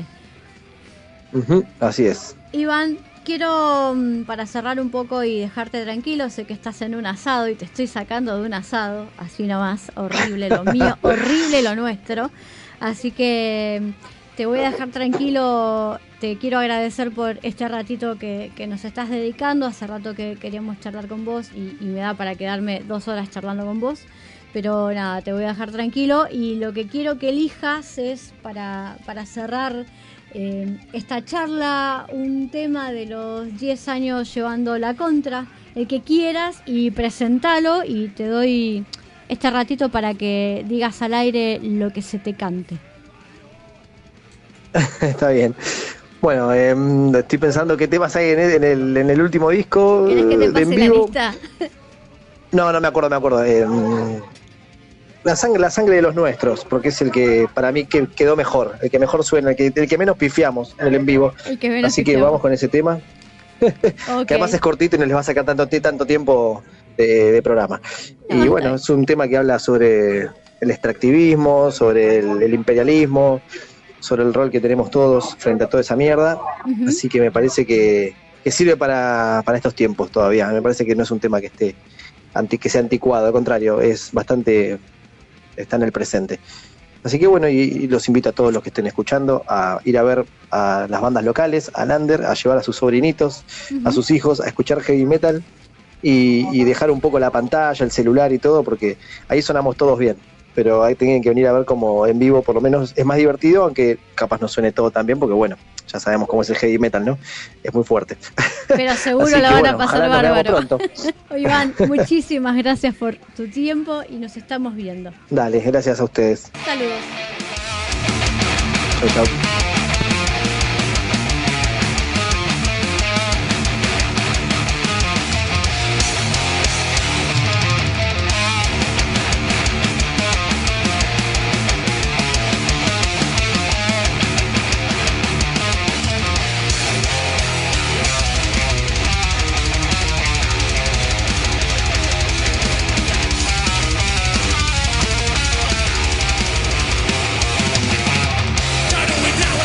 Ujú, así es.
Iván, quiero, mm, para cerrar un poco y dejarte tranquilo, sé que estás en un asado y te estoy sacando de un asado, así nomás, horrible lo mío, horrible lo nuestro. Así que mm, te voy a dejar tranquilo, te quiero agradecer por este ratito que, que nos estás dedicando. Hace rato que queríamos charlar con vos y, y me da para quedarme dos horas charlando con vos. Pero nada, te voy a dejar tranquilo y lo que quiero que elijas es para, para cerrar eh, esta charla, un tema de los diez años llevando la contra, el que quieras, y presentalo y te doy este ratito para que digas al aire lo que se te cante.
Está bien. Bueno, eh, estoy pensando qué temas hay en el, en el, en el último disco
¿Querés que te
de
pase
en
la
vivo.
lista?
No, no me acuerdo, me acuerdo. Eh, la sangre, la sangre de los nuestros, porque es el que para mí que quedó mejor, el que mejor suena, el que, el que menos pifiamos en el en vivo.
El que menos
Así que
pifiamos.
vamos con ese tema,
Ok.
que además es cortito y no les va a sacar tanto, tanto tiempo de, de programa.
No,
Y
está
bueno,
bien.
es un tema que habla sobre el extractivismo, sobre el, el imperialismo, sobre el rol que tenemos todos frente a toda esa mierda.
Ujú.
Así que me parece que, que sirve para, para estos tiempos todavía. Me parece que no es un tema que esté anti, que sea anticuado, al contrario, es bastante, está en el presente. Así que bueno, y, y los invito a todos los que estén escuchando a ir a ver a las bandas locales, a Lander, a llevar a sus sobrinitos,
Ujú.
a sus hijos, a escuchar heavy metal y, y dejar un poco la pantalla, el celular y todo, porque ahí sonamos todos bien. Pero ahí tienen que venir a ver como en vivo, por lo menos es más divertido, aunque capaz no suene todo tan bien, porque bueno, ya sabemos cómo es el heavy metal, ¿no? Es muy fuerte.
Pero seguro
Así
la
que,
van
bueno,
a pasar
ojalá nos veamos
bárbaro.
pronto.
Iván, muchísimas gracias por tu tiempo y nos estamos viendo.
Dale, gracias a ustedes.
Saludos.
Chau, chau.
Down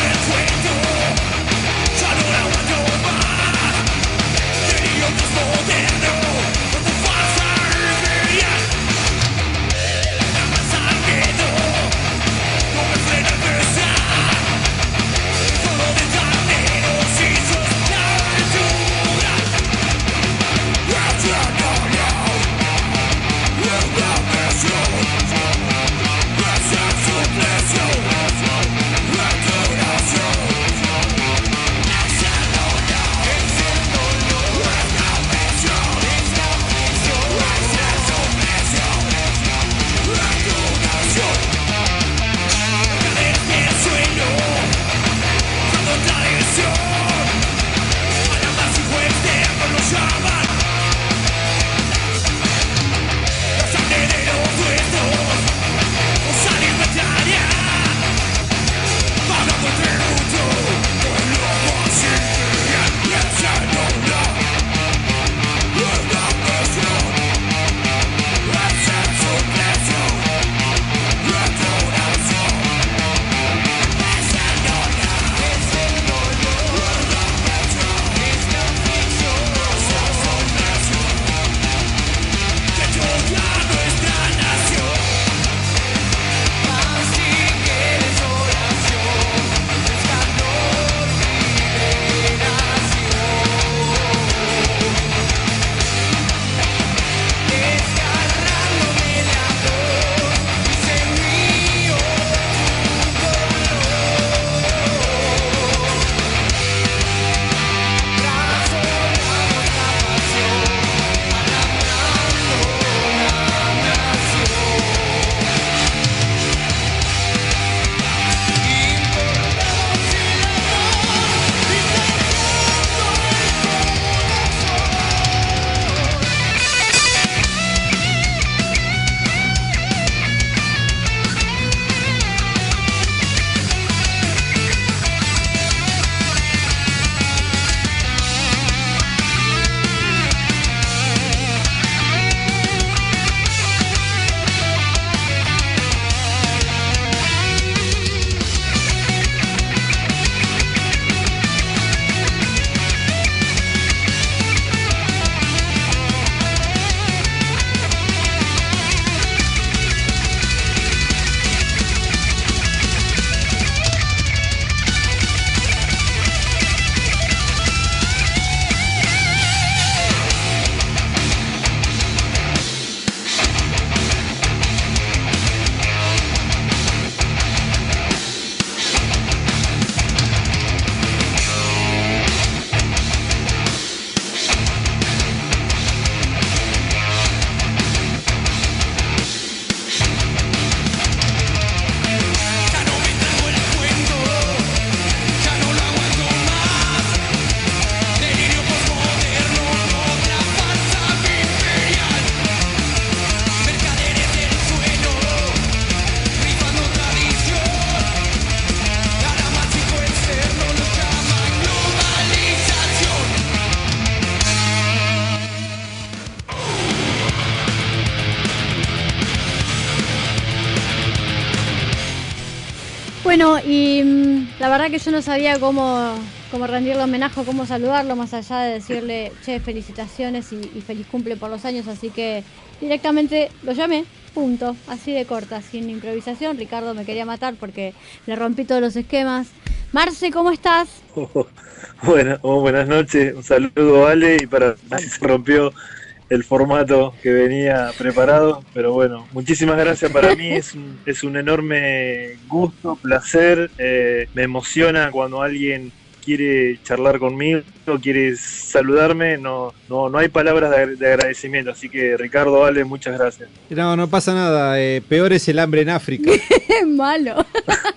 Bueno, y mm, la verdad que yo no sabía cómo, cómo rendirle homenaje, cómo saludarlo, más allá de decirle, che, felicitaciones y, y feliz cumple por los años, así que directamente lo llamé, punto, así de corta, sin improvisación. Ricardo me quería matar porque le rompí todos los esquemas. Marce, ¿cómo estás?
Oh, bueno, oh, buenas noches, un saludo, Ale, y para si se rompió el formato que venía preparado, pero bueno, muchísimas gracias. Para mí es un, es un enorme gusto, placer, eh, me emociona cuando alguien quiere charlar conmigo, quiere saludarme, no no no hay palabras de, de agradecimiento, así que Ricardo, Ale, muchas gracias.
No, no pasa nada, eh, peor es el hambre en África.
Es malo.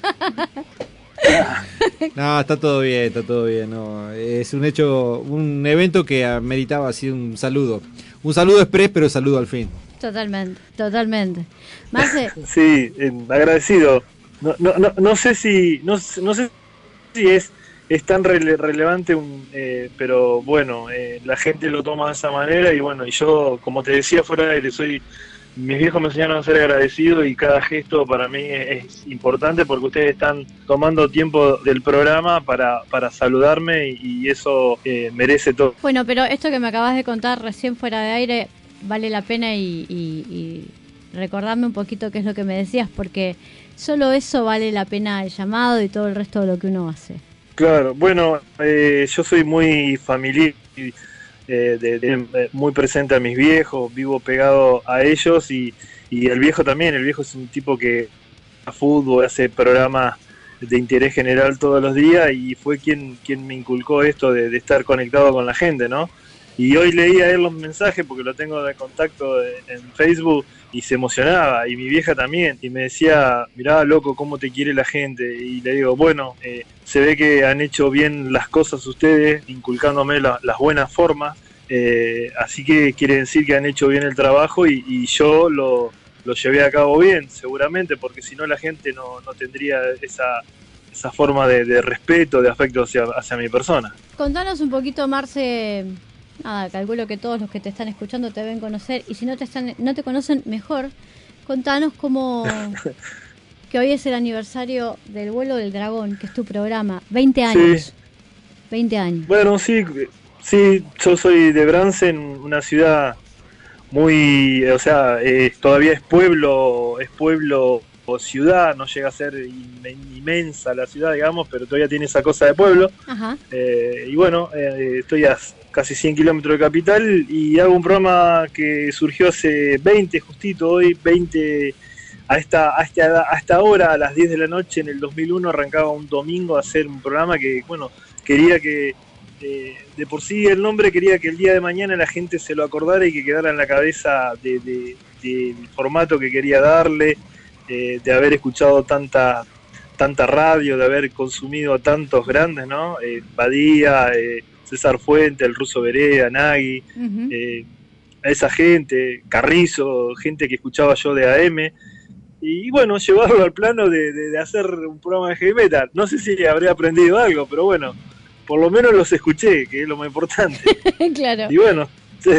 No, está todo bien, está todo bien. No, es un hecho, un evento que meritaba así un saludo. Un saludo express, pero saludo al fin.
Totalmente, totalmente. Marce.
Sí, eh, agradecido. No, no, no, no sé si no, no sé si es es tan rele- relevante, un, eh, pero bueno, eh, la gente lo toma de esa manera y bueno, y yo, como te decía fuera de aire, soy mis viejos me enseñaron a ser agradecido y cada gesto para mí es, es importante porque ustedes están tomando tiempo del programa para, para saludarme y, y eso eh, merece todo.
Bueno, pero esto que me acabas de contar recién fuera de aire vale la pena y, y, y recordarme un poquito qué es lo que me decías, porque solo eso vale la pena el llamado y todo el resto de lo que uno hace.
Claro, bueno, eh, yo soy muy familiar, eh, de, de, muy presente a mis viejos, vivo pegado a ellos y, y el viejo también. El viejo es un tipo que a fútbol, hace programas de interés general todos los días y fue quien, quien me inculcó esto de, de estar conectado con la gente, ¿no? Y hoy leía él los mensajes porque lo tengo de contacto en Facebook y se emocionaba, y mi vieja también, y me decía, mirá loco cómo te quiere la gente, y le digo, bueno, eh, se ve que han hecho bien las cosas ustedes, inculcándome la, las buenas formas, eh, así que quiere decir que han hecho bien el trabajo y, y yo lo, lo llevé a cabo bien, seguramente, porque si no la gente no, no tendría esa, esa forma de, de respeto, de afecto hacia, hacia mi persona.
Contanos un poquito, Marce. Nada, calculo que todos los que te están escuchando te deben conocer, y si no te están, no te conocen, mejor, contanos cómo que hoy es el aniversario del Vuelo del Dragón, que es tu programa, veinte años. Sí. veinte años.
Bueno, sí, sí, yo soy de Bransen, una ciudad muy, o sea, eh, todavía es pueblo, es pueblo o ciudad, no llega a ser inmensa la ciudad, digamos, pero todavía tiene esa cosa de pueblo. Ajá. Eh, y bueno, eh, estoy a casi cien kilómetros de capital y hago un programa que surgió hace veinte, justito hoy, veinte, a esta, a esta, a esta hora, a las diez de la noche en el dos mil uno, arrancaba un domingo a hacer un programa que, bueno, quería que, eh, de por sí el nombre, quería que el día de mañana la gente se lo acordara y que quedara en la cabeza de, de, de, del formato que quería darle, eh, de haber escuchado tanta, tanta radio, de haber consumido a tantos grandes, ¿no? Eh, Badía, eh, César Fuente, el Ruso Berea, Nagui, uh-huh. eh, a esa gente, Carrizo, gente que escuchaba yo de A M, y bueno, llevarlo al plano de, de, de hacer un programa de heavy metal. No sé si habré aprendido algo, pero bueno, por lo menos los escuché, que es lo más importante.
Claro.
Y bueno,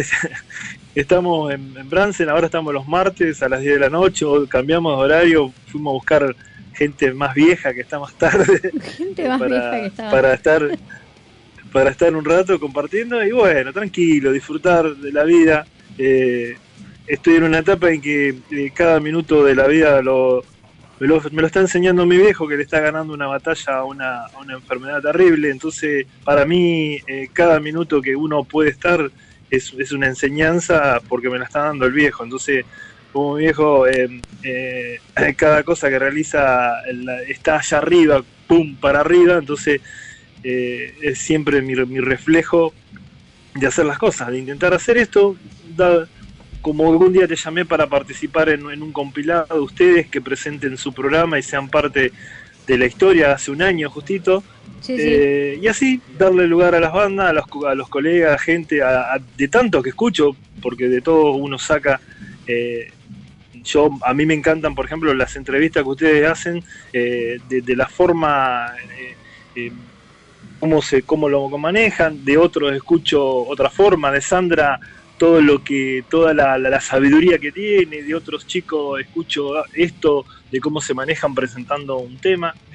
estamos en, en Bransen, ahora estamos los martes a las diez de la noche, cambiamos de horario, fuimos a buscar gente más vieja que está más tarde.
Gente más
para,
vieja que está
para estar... para estar un rato compartiendo y bueno, tranquilo, disfrutar de la vida. Eh, estoy en una etapa en que eh, cada minuto de la vida lo, me, lo, me lo está enseñando mi viejo, que le está ganando una batalla a una, a una enfermedad terrible, entonces para mí eh, cada minuto que uno puede estar es, es una enseñanza porque me la está dando el viejo, entonces como mi viejo, eh, eh, cada cosa que realiza la, está allá arriba, pum, para arriba, entonces Eh, es siempre mi, mi reflejo de hacer las cosas, de intentar hacer esto. Da, como algún día te llamé para participar en, en un compilado de ustedes que presenten su programa y sean parte de la historia hace un año justito, sí, eh, sí. Y así darle lugar a las bandas, a los, a los colegas, a gente, a, a, de tanto que escucho, porque de todo uno saca. eh, yo A mí me encantan, por ejemplo, las entrevistas que ustedes hacen, eh, de, de la forma... Eh, eh, cómo se cómo lo manejan, de otros escucho otra forma, de Sandra todo lo que toda la, la, la sabiduría que tiene, de otros chicos escucho esto de cómo se manejan presentando un tema.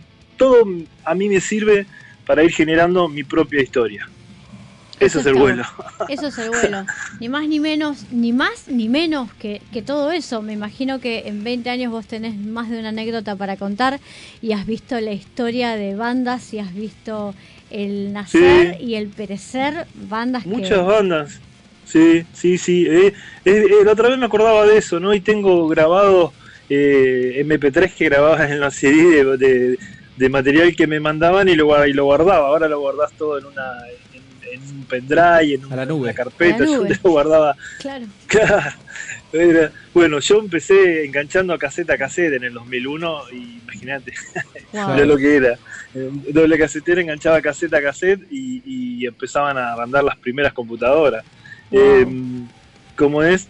todo a mí me sirve para ir generando mi propia historia. Eso, Eso es el vuelo.
Eso es el vuelo. Ni más ni menos, ni más ni menos que, que todo eso. Me imagino que en veinte años vos tenés más de una anécdota para contar y has visto la historia de bandas y has visto el nacer sí. y el perecer bandas.
Muchas
que...
bandas. Sí, sí, sí. Eh, eh, eh, la otra vez me acordaba de eso, ¿no? Y tengo grabado eh, eme pe tres que grababas en la C D de, de, de material que me mandaban y lo, y lo guardaba. Ahora lo guardás todo en una... en un pendrive, en una, una carpeta, yo te lo guardaba.
Claro.
Era, bueno, yo empecé enganchando a caseta a cassette en el dos mil uno y imagínate, wow. Era lo que era. Doble casetera enganchaba caseta a cassette y, y empezaban a andar las primeras computadoras. Wow. Eh, como es,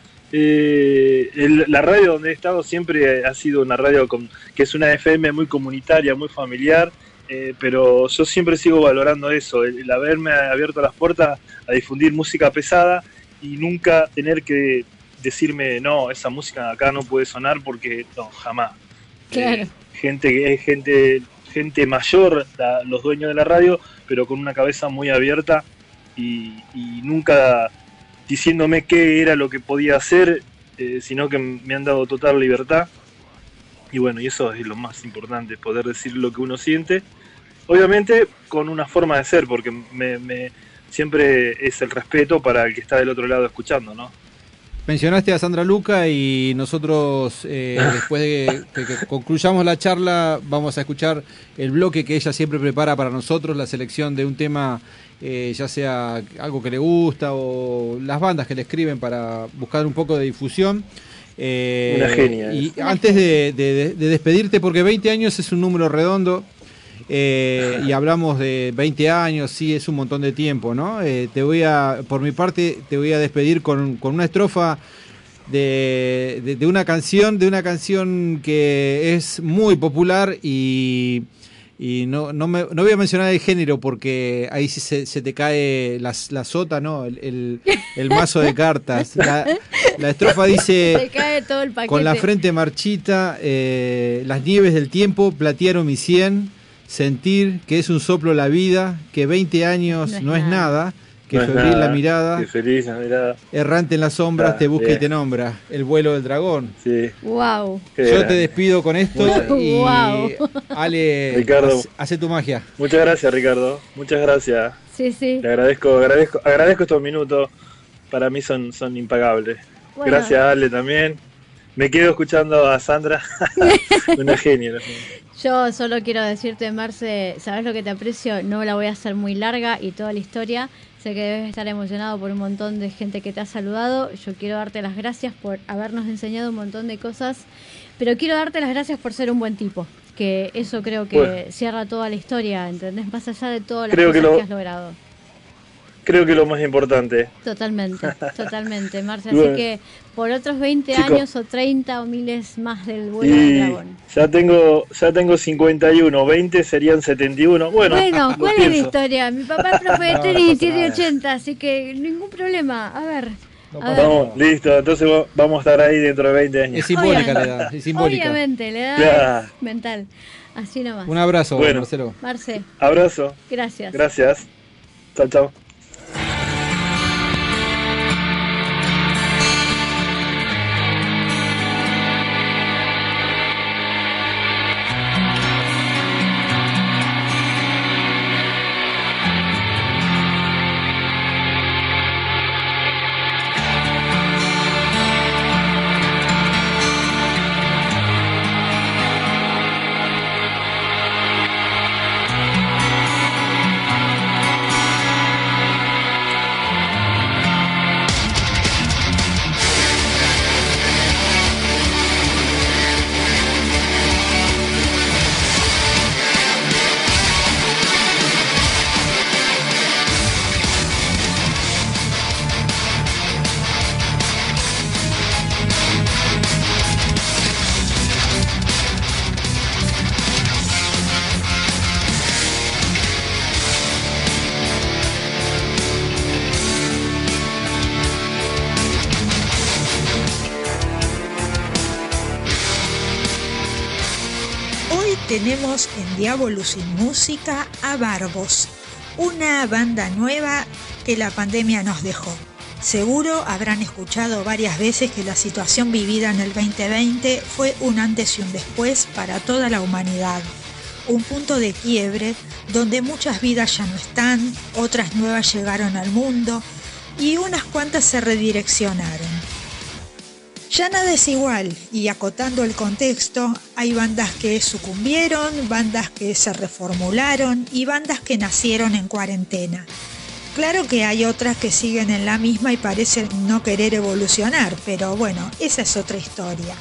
eh, el, la radio donde he estado siempre ha sido una radio con, que es una efe eme muy comunitaria, muy familiar. Eh, pero yo siempre sigo valorando eso, el, el haberme abierto las puertas a difundir música pesada y nunca tener que decirme, no, esa música acá no puede sonar porque no, jamás.
Claro.
Eh, gente, gente, gente mayor, la, los dueños de la radio, pero con una cabeza muy abierta y, y nunca diciéndome qué era lo que podía hacer, eh, sino que me han dado total libertad. Y bueno, y eso es lo más importante, poder decir lo que uno siente, obviamente con una forma de ser, porque me, me siempre es el respeto para el que está del otro lado escuchando, ¿no?
Mencionaste a Sandra Luca y nosotros eh, después de que, que concluyamos la charla vamos a escuchar el bloque que ella siempre prepara para nosotros, la selección de un tema, eh, ya sea algo que le gusta o las bandas que le escriben para buscar un poco de difusión. Eh,
Una genia.
Y antes de, de, de despedirte, porque veinte años es un número redondo, eh, y hablamos de veinte años, sí, es un montón de tiempo, ¿no? Eh, te voy a, por mi parte, te voy a despedir con, con una estrofa de, de, de una canción, de una canción que es muy popular y Y no, no, me, no voy a mencionar el género porque ahí sí se, se te cae la, la sota, ¿no? El, el, el mazo de cartas. La, la estrofa dice:
te cae todo el paquete.
Con la frente marchita, eh, las nieves del tiempo platearon mi sien. Sentir que es un soplo la vida, que veinte años no es, no es nada. nada que no febril nada, la mirada,
que feliz la mirada,
errante en las sombras, ah, te busca bien. Y te nombra, el vuelo del dragón.
Sí.
Wow.
Yo grande. Te despido con esto y
wow.
Ale,
Ricardo,
hace tu magia.
Muchas gracias, Ricardo. Muchas gracias.
Sí, sí.
Le agradezco, agradezco, agradezco estos minutos. Para mí son, son impagables. Bueno. Gracias, Ale, también. Me quedo escuchando a Sandra. Una genia.
Yo solo quiero decirte, Marce, sabes lo que te aprecio, no la voy a hacer muy larga y toda la historia. Sé que debes estar emocionado por un montón de gente que te ha saludado. Yo quiero darte las gracias por habernos enseñado un montón de cosas, pero quiero darte las gracias por ser un buen tipo, que eso creo que bueno. cierra toda la historia, ¿entendés? Más allá de todas las
creo
cosas
que, lo...
que has logrado.
Creo que lo más importante.
Totalmente, totalmente, Marce. Así bueno, que por otros veinte chico, años o treinta o miles más del vuelo del dragón.
Ya tengo, ya tengo cincuenta y uno, veinte serían setenta y uno. Bueno,
bueno ¿cuál es la historia? Mi papá es profe de tenis y tiene ochenta, así que ningún problema. A ver.
No a ver. Vamos, listo, entonces vamos a estar ahí dentro de veinte años.
Es simbólica la edad, es simbólica.
Obviamente, la edad claro. es mental. Así nomás.
Un abrazo,
bueno,
Marcelo.
Marce.
Abrazo.
Gracias.
Gracias. Chao, chao.
tenemos en Diabolus y Música a Barbos, una banda nueva que la pandemia nos dejó. Seguro habrán escuchado varias veces que la situación vivida en el veinte veinte fue un antes y un después para toda la humanidad. Un punto de quiebre donde muchas vidas ya no están, otras nuevas llegaron al mundo y unas cuantas se redireccionaron. Ya nada es igual, y acotando el contexto, hay bandas que sucumbieron, bandas que se reformularon y bandas que nacieron en cuarentena. Claro que hay otras que siguen en la misma y parecen no querer evolucionar, pero bueno, esa es otra historia.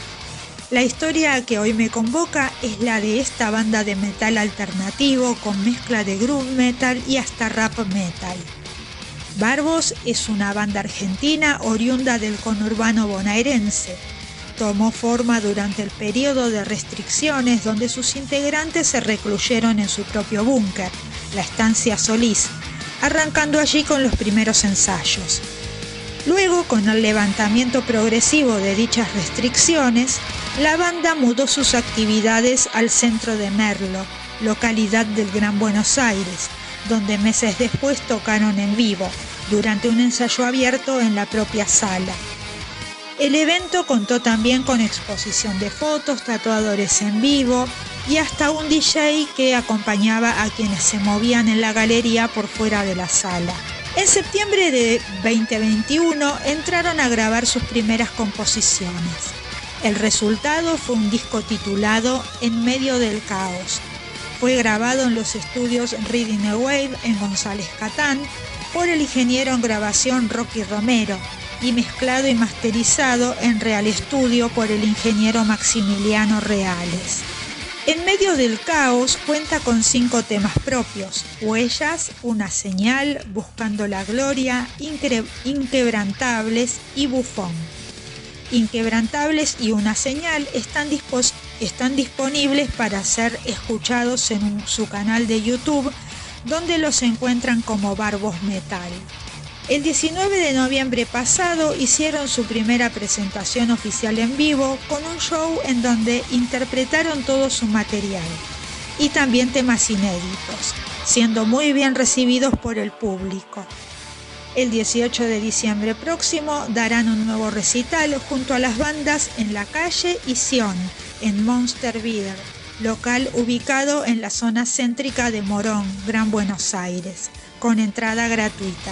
La historia que hoy me convoca es la de esta banda de metal alternativo con mezcla de groove metal y hasta rap metal. Barbos es una banda argentina oriunda del conurbano bonaerense. Tomó forma durante el periodo de restricciones donde sus integrantes se recluyeron en su propio búnker, la estancia Solís, arrancando allí con los primeros ensayos. Luego, con el levantamiento progresivo de dichas restricciones, la banda mudó sus actividades al centro de Merlo, localidad del Gran Buenos Aires, donde meses después tocaron en vivo, durante un ensayo abierto en la propia sala. El evento contó también con exposición de fotos, tatuadores en vivo y hasta un D J que acompañaba a quienes se movían en la galería por fuera de la sala. En septiembre de veinte veintiuno entraron a grabar sus primeras composiciones. El resultado fue un disco titulado En medio del caos. Fue grabado en los estudios Reading a Wave en González Catán por el ingeniero en grabación Rocky Romero y mezclado y masterizado en Real Studio por el ingeniero Maximiliano Reales. En medio del caos cuenta con cinco temas propios: Huellas, Una señal, Buscando la gloria, Incre- Inquebrantables y Bufón. Inquebrantables y Una señal están, dispos- están disponibles para ser escuchados en un, su canal de YouTube, donde los encuentran como Barbos Metal. El diecinueve de noviembre pasado hicieron su primera presentación oficial en vivo con un show en donde interpretaron todo su material y también temas inéditos, siendo muy bien recibidos por el público. El dieciocho de diciembre próximo darán un nuevo recital junto a las bandas En la Calle y Sion en Monster Beer, local ubicado en la zona céntrica de Morón, Gran Buenos Aires, con entrada gratuita.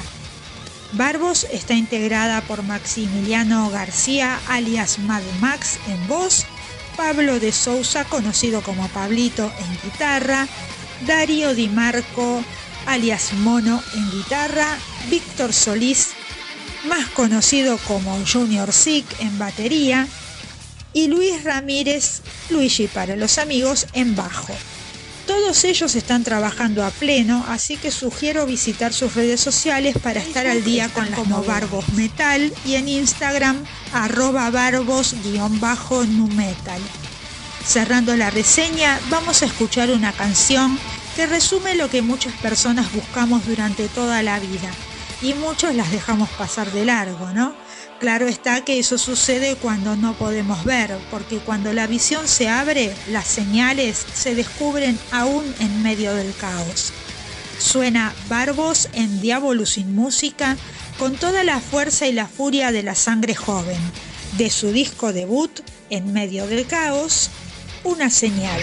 Barbos está integrada por Maximiliano García, alias Mad Max, en voz, Pablo de Sousa, conocido como Pablito, en guitarra, Darío Di Marco, alias Mono, en guitarra, Víctor Solís, más conocido como Junior Sick, en batería, y Luis Ramírez, Luigi para los amigos, en bajo. Todos ellos están trabajando a pleno, así que sugiero visitar sus redes sociales para estar al día con las como Barbos Metal y en Instagram arroba barbos-numetal. Cerrando la reseña, vamos a escuchar una canción que resume lo que muchas personas buscamos durante toda la vida y muchos las dejamos pasar de largo, ¿no? Claro está que eso sucede cuando no podemos ver, porque cuando la visión se abre, las señales se descubren aún en medio del caos. Suena Barbos en Diabolus in Música con toda la fuerza y la furia de la sangre joven, de su disco debut, En medio del caos, Una señal.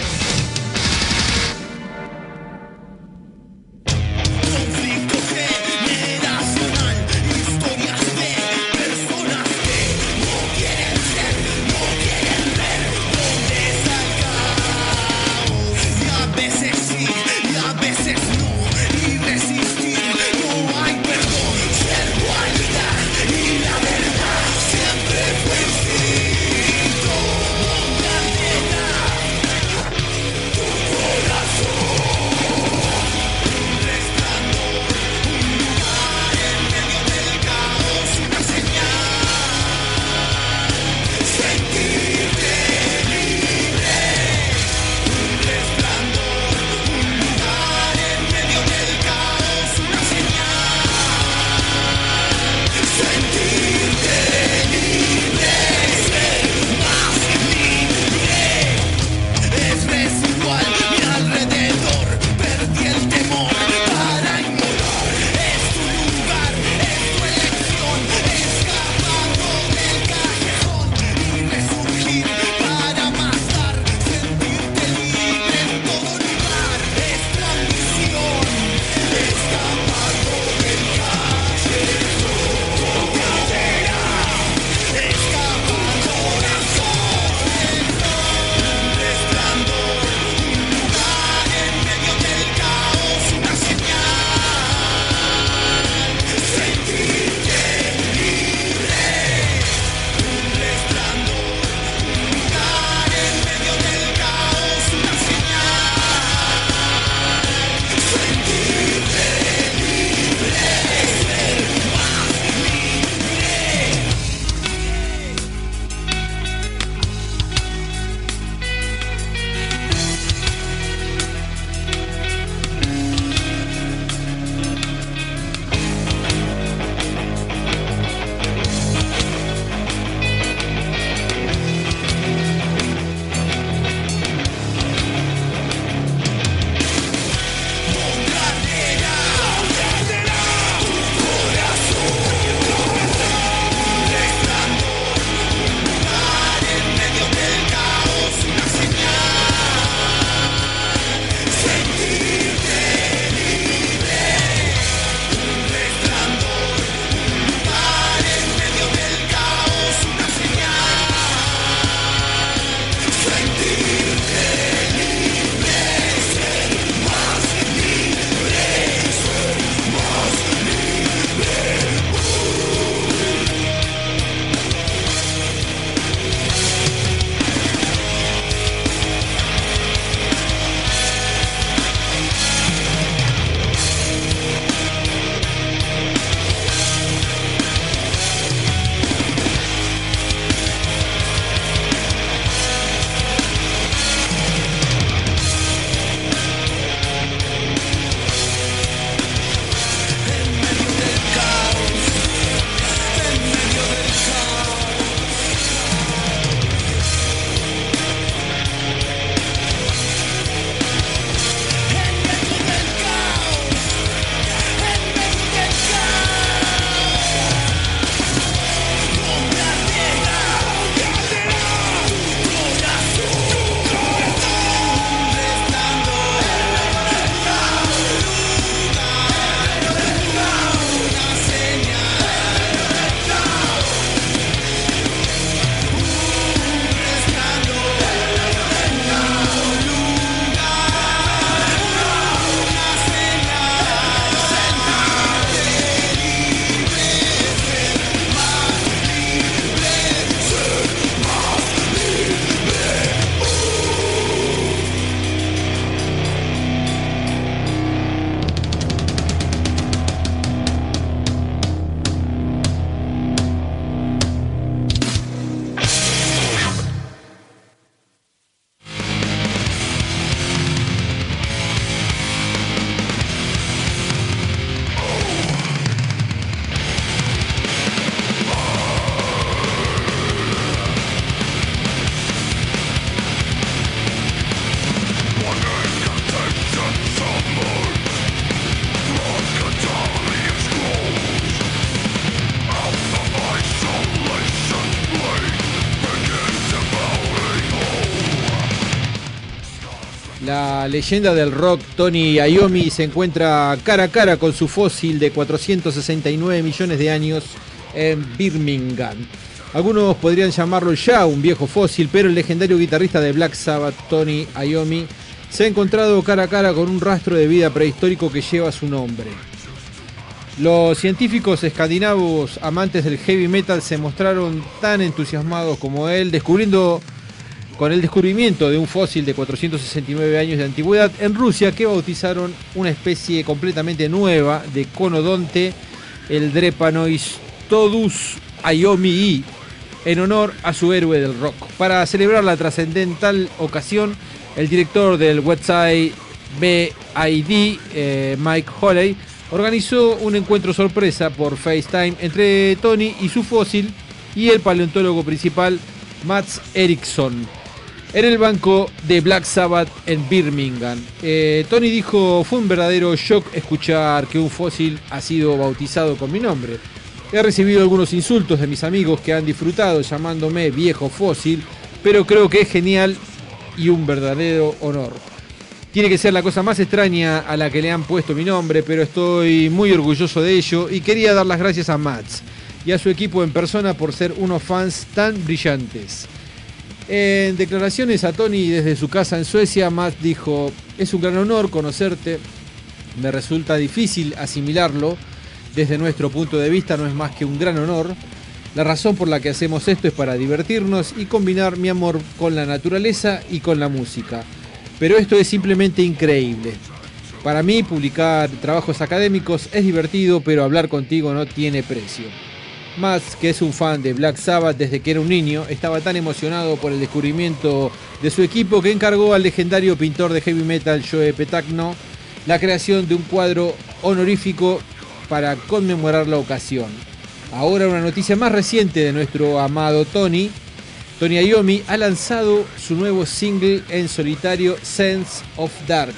La leyenda del rock Tony Iommi se encuentra cara a cara con su fósil de cuatrocientos sesenta y nueve millones de años en Birmingham. Algunos podrían llamarlo ya un viejo fósil, pero el legendario guitarrista de Black Sabbath, Tony Iommi, se ha encontrado cara a cara con un rastro de vida prehistórico que lleva su nombre. Los científicos escandinavos amantes del heavy metal se mostraron tan entusiasmados como él, descubriendo con el descubrimiento de un fósil de cuatrocientos sesenta y nueve años de antigüedad en Rusia, que bautizaron una especie completamente nueva de conodonte, el Drepanoistodus iomii, en honor a su héroe del rock. Para celebrar la trascendental ocasión, el director del website B I D, eh, Mike Holley, organizó un encuentro sorpresa por FaceTime entre Tony y su fósil y el paleontólogo principal, Mats Eriksson, en el banco de Black Sabbath en Birmingham. Eh, Tony dijo: fue un verdadero shock escuchar que un fósil ha sido bautizado con mi nombre. He recibido algunos insultos de mis amigos que han disfrutado llamándome viejo fósil, pero creo que es genial y un verdadero honor. Tiene que ser la cosa más extraña a la que le han puesto mi nombre, pero estoy muy orgulloso de ello y quería dar las gracias a Mats y a su equipo en persona por ser unos fans tan brillantes. En declaraciones a Tony desde su casa en Suecia, Mats dijo: es un gran honor conocerte, me resulta difícil asimilarlo, desde nuestro punto de vista no es más que un gran honor. La razón por la que hacemos esto es para divertirnos y combinar mi amor con la naturaleza y con la música. Pero esto es simplemente increíble. Para mí, publicar trabajos académicos es divertido, pero hablar contigo no tiene precio. Mats, que es un fan de Black Sabbath desde que era un niño, estaba tan emocionado por el descubrimiento de su equipo que encargó al legendario pintor de heavy metal Joe Petagno la creación de un cuadro honorífico para conmemorar la ocasión. Ahora una noticia más reciente de nuestro amado Tony. Tony Iommi ha lanzado su nuevo single en solitario, Sense of Dark.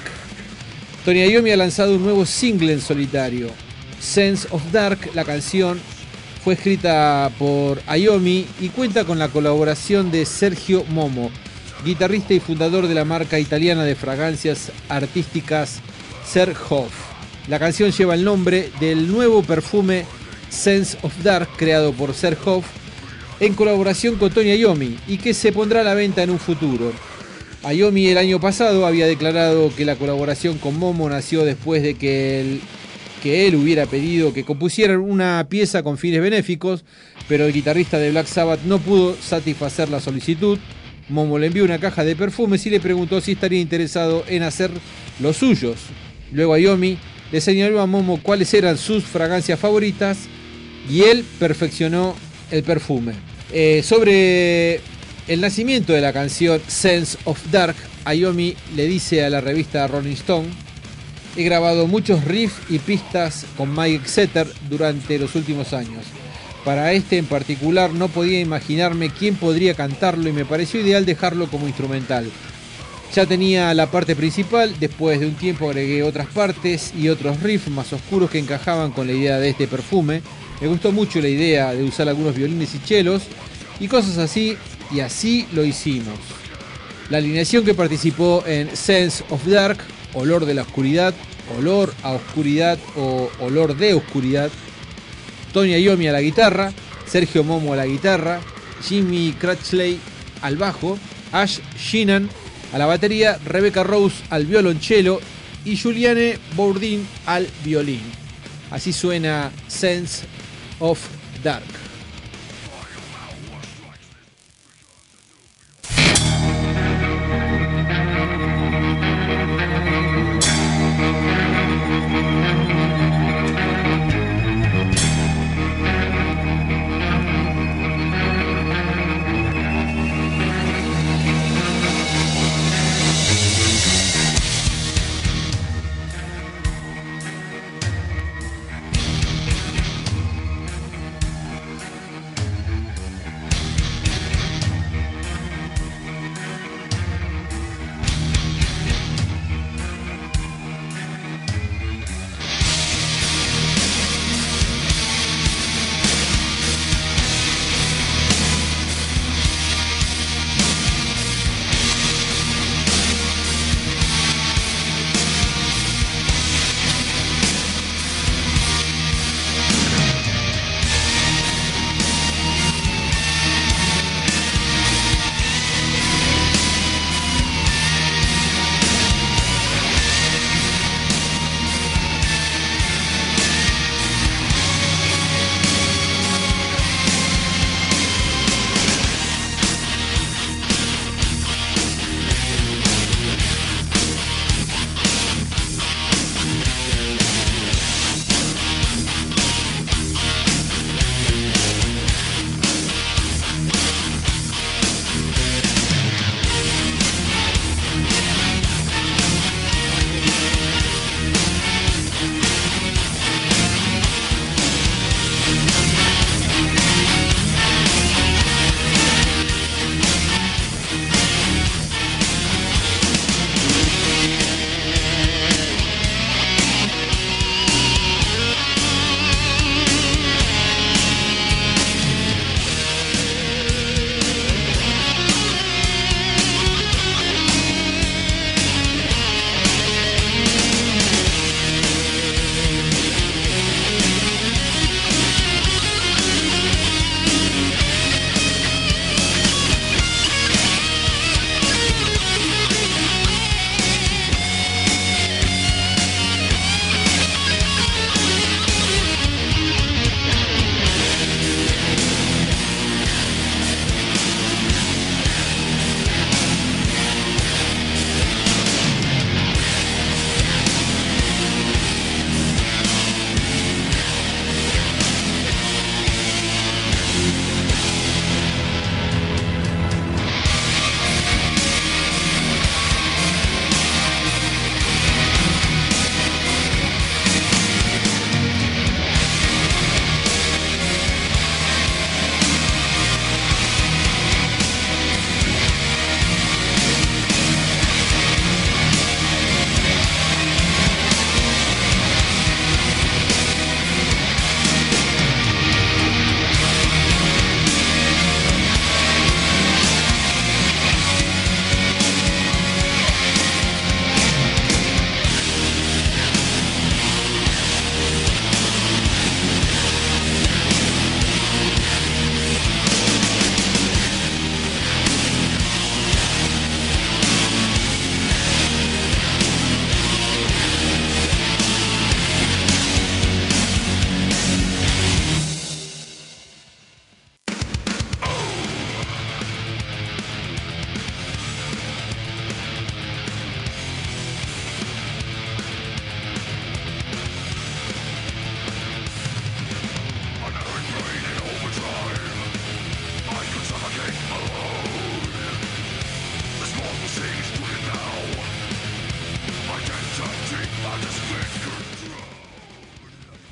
Tony Iommi ha lanzado un nuevo single en solitario, Sense of Dark. La canción fue escrita por Iommi y cuenta con la colaboración de Sergio Momo, guitarrista y fundador de la marca italiana de fragancias artísticas Serhoff. La canción lleva el nombre del nuevo perfume Sense of Dark creado por Serhoff en colaboración con Tony Iommi y que se pondrá a la venta en un futuro. Iommi el año pasado había declarado que la colaboración con Momo nació después de que él, que él hubiera pedido que compusieran una pieza con fines benéficos, pero el guitarrista de Black Sabbath no pudo satisfacer la solicitud. Momo le envió una caja de perfumes y le preguntó si estaría interesado en hacer los suyos. Luego Iommi le señaló a Momo cuáles eran sus fragancias favoritas y él perfeccionó el perfume. Eh, sobre el nacimiento de la canción Sense of Dark, Iommi le dice a la revista Rolling Stone: he grabado muchos riffs y pistas con Mike Exeter durante los últimos años. Para este en particular no podía imaginarme quién podría cantarlo y me pareció ideal dejarlo como instrumental. Ya tenía la parte principal, después de un tiempo agregué otras partes y otros riffs más oscuros que encajaban con la idea de este perfume. Me gustó mucho la idea de usar algunos violines y chelos y cosas así, y así lo hicimos. La alineación que participó en Sense of Dark, olor de la oscuridad, olor a oscuridad o olor de oscuridad: Tony Iommi a la guitarra, Sergio Momo a la guitarra, Jimmy Cratchley al bajo, Ash Sheenan a la batería, Rebecca Rose al violonchelo y Juliane Bourdin al violín. Así suena Sense of Dark.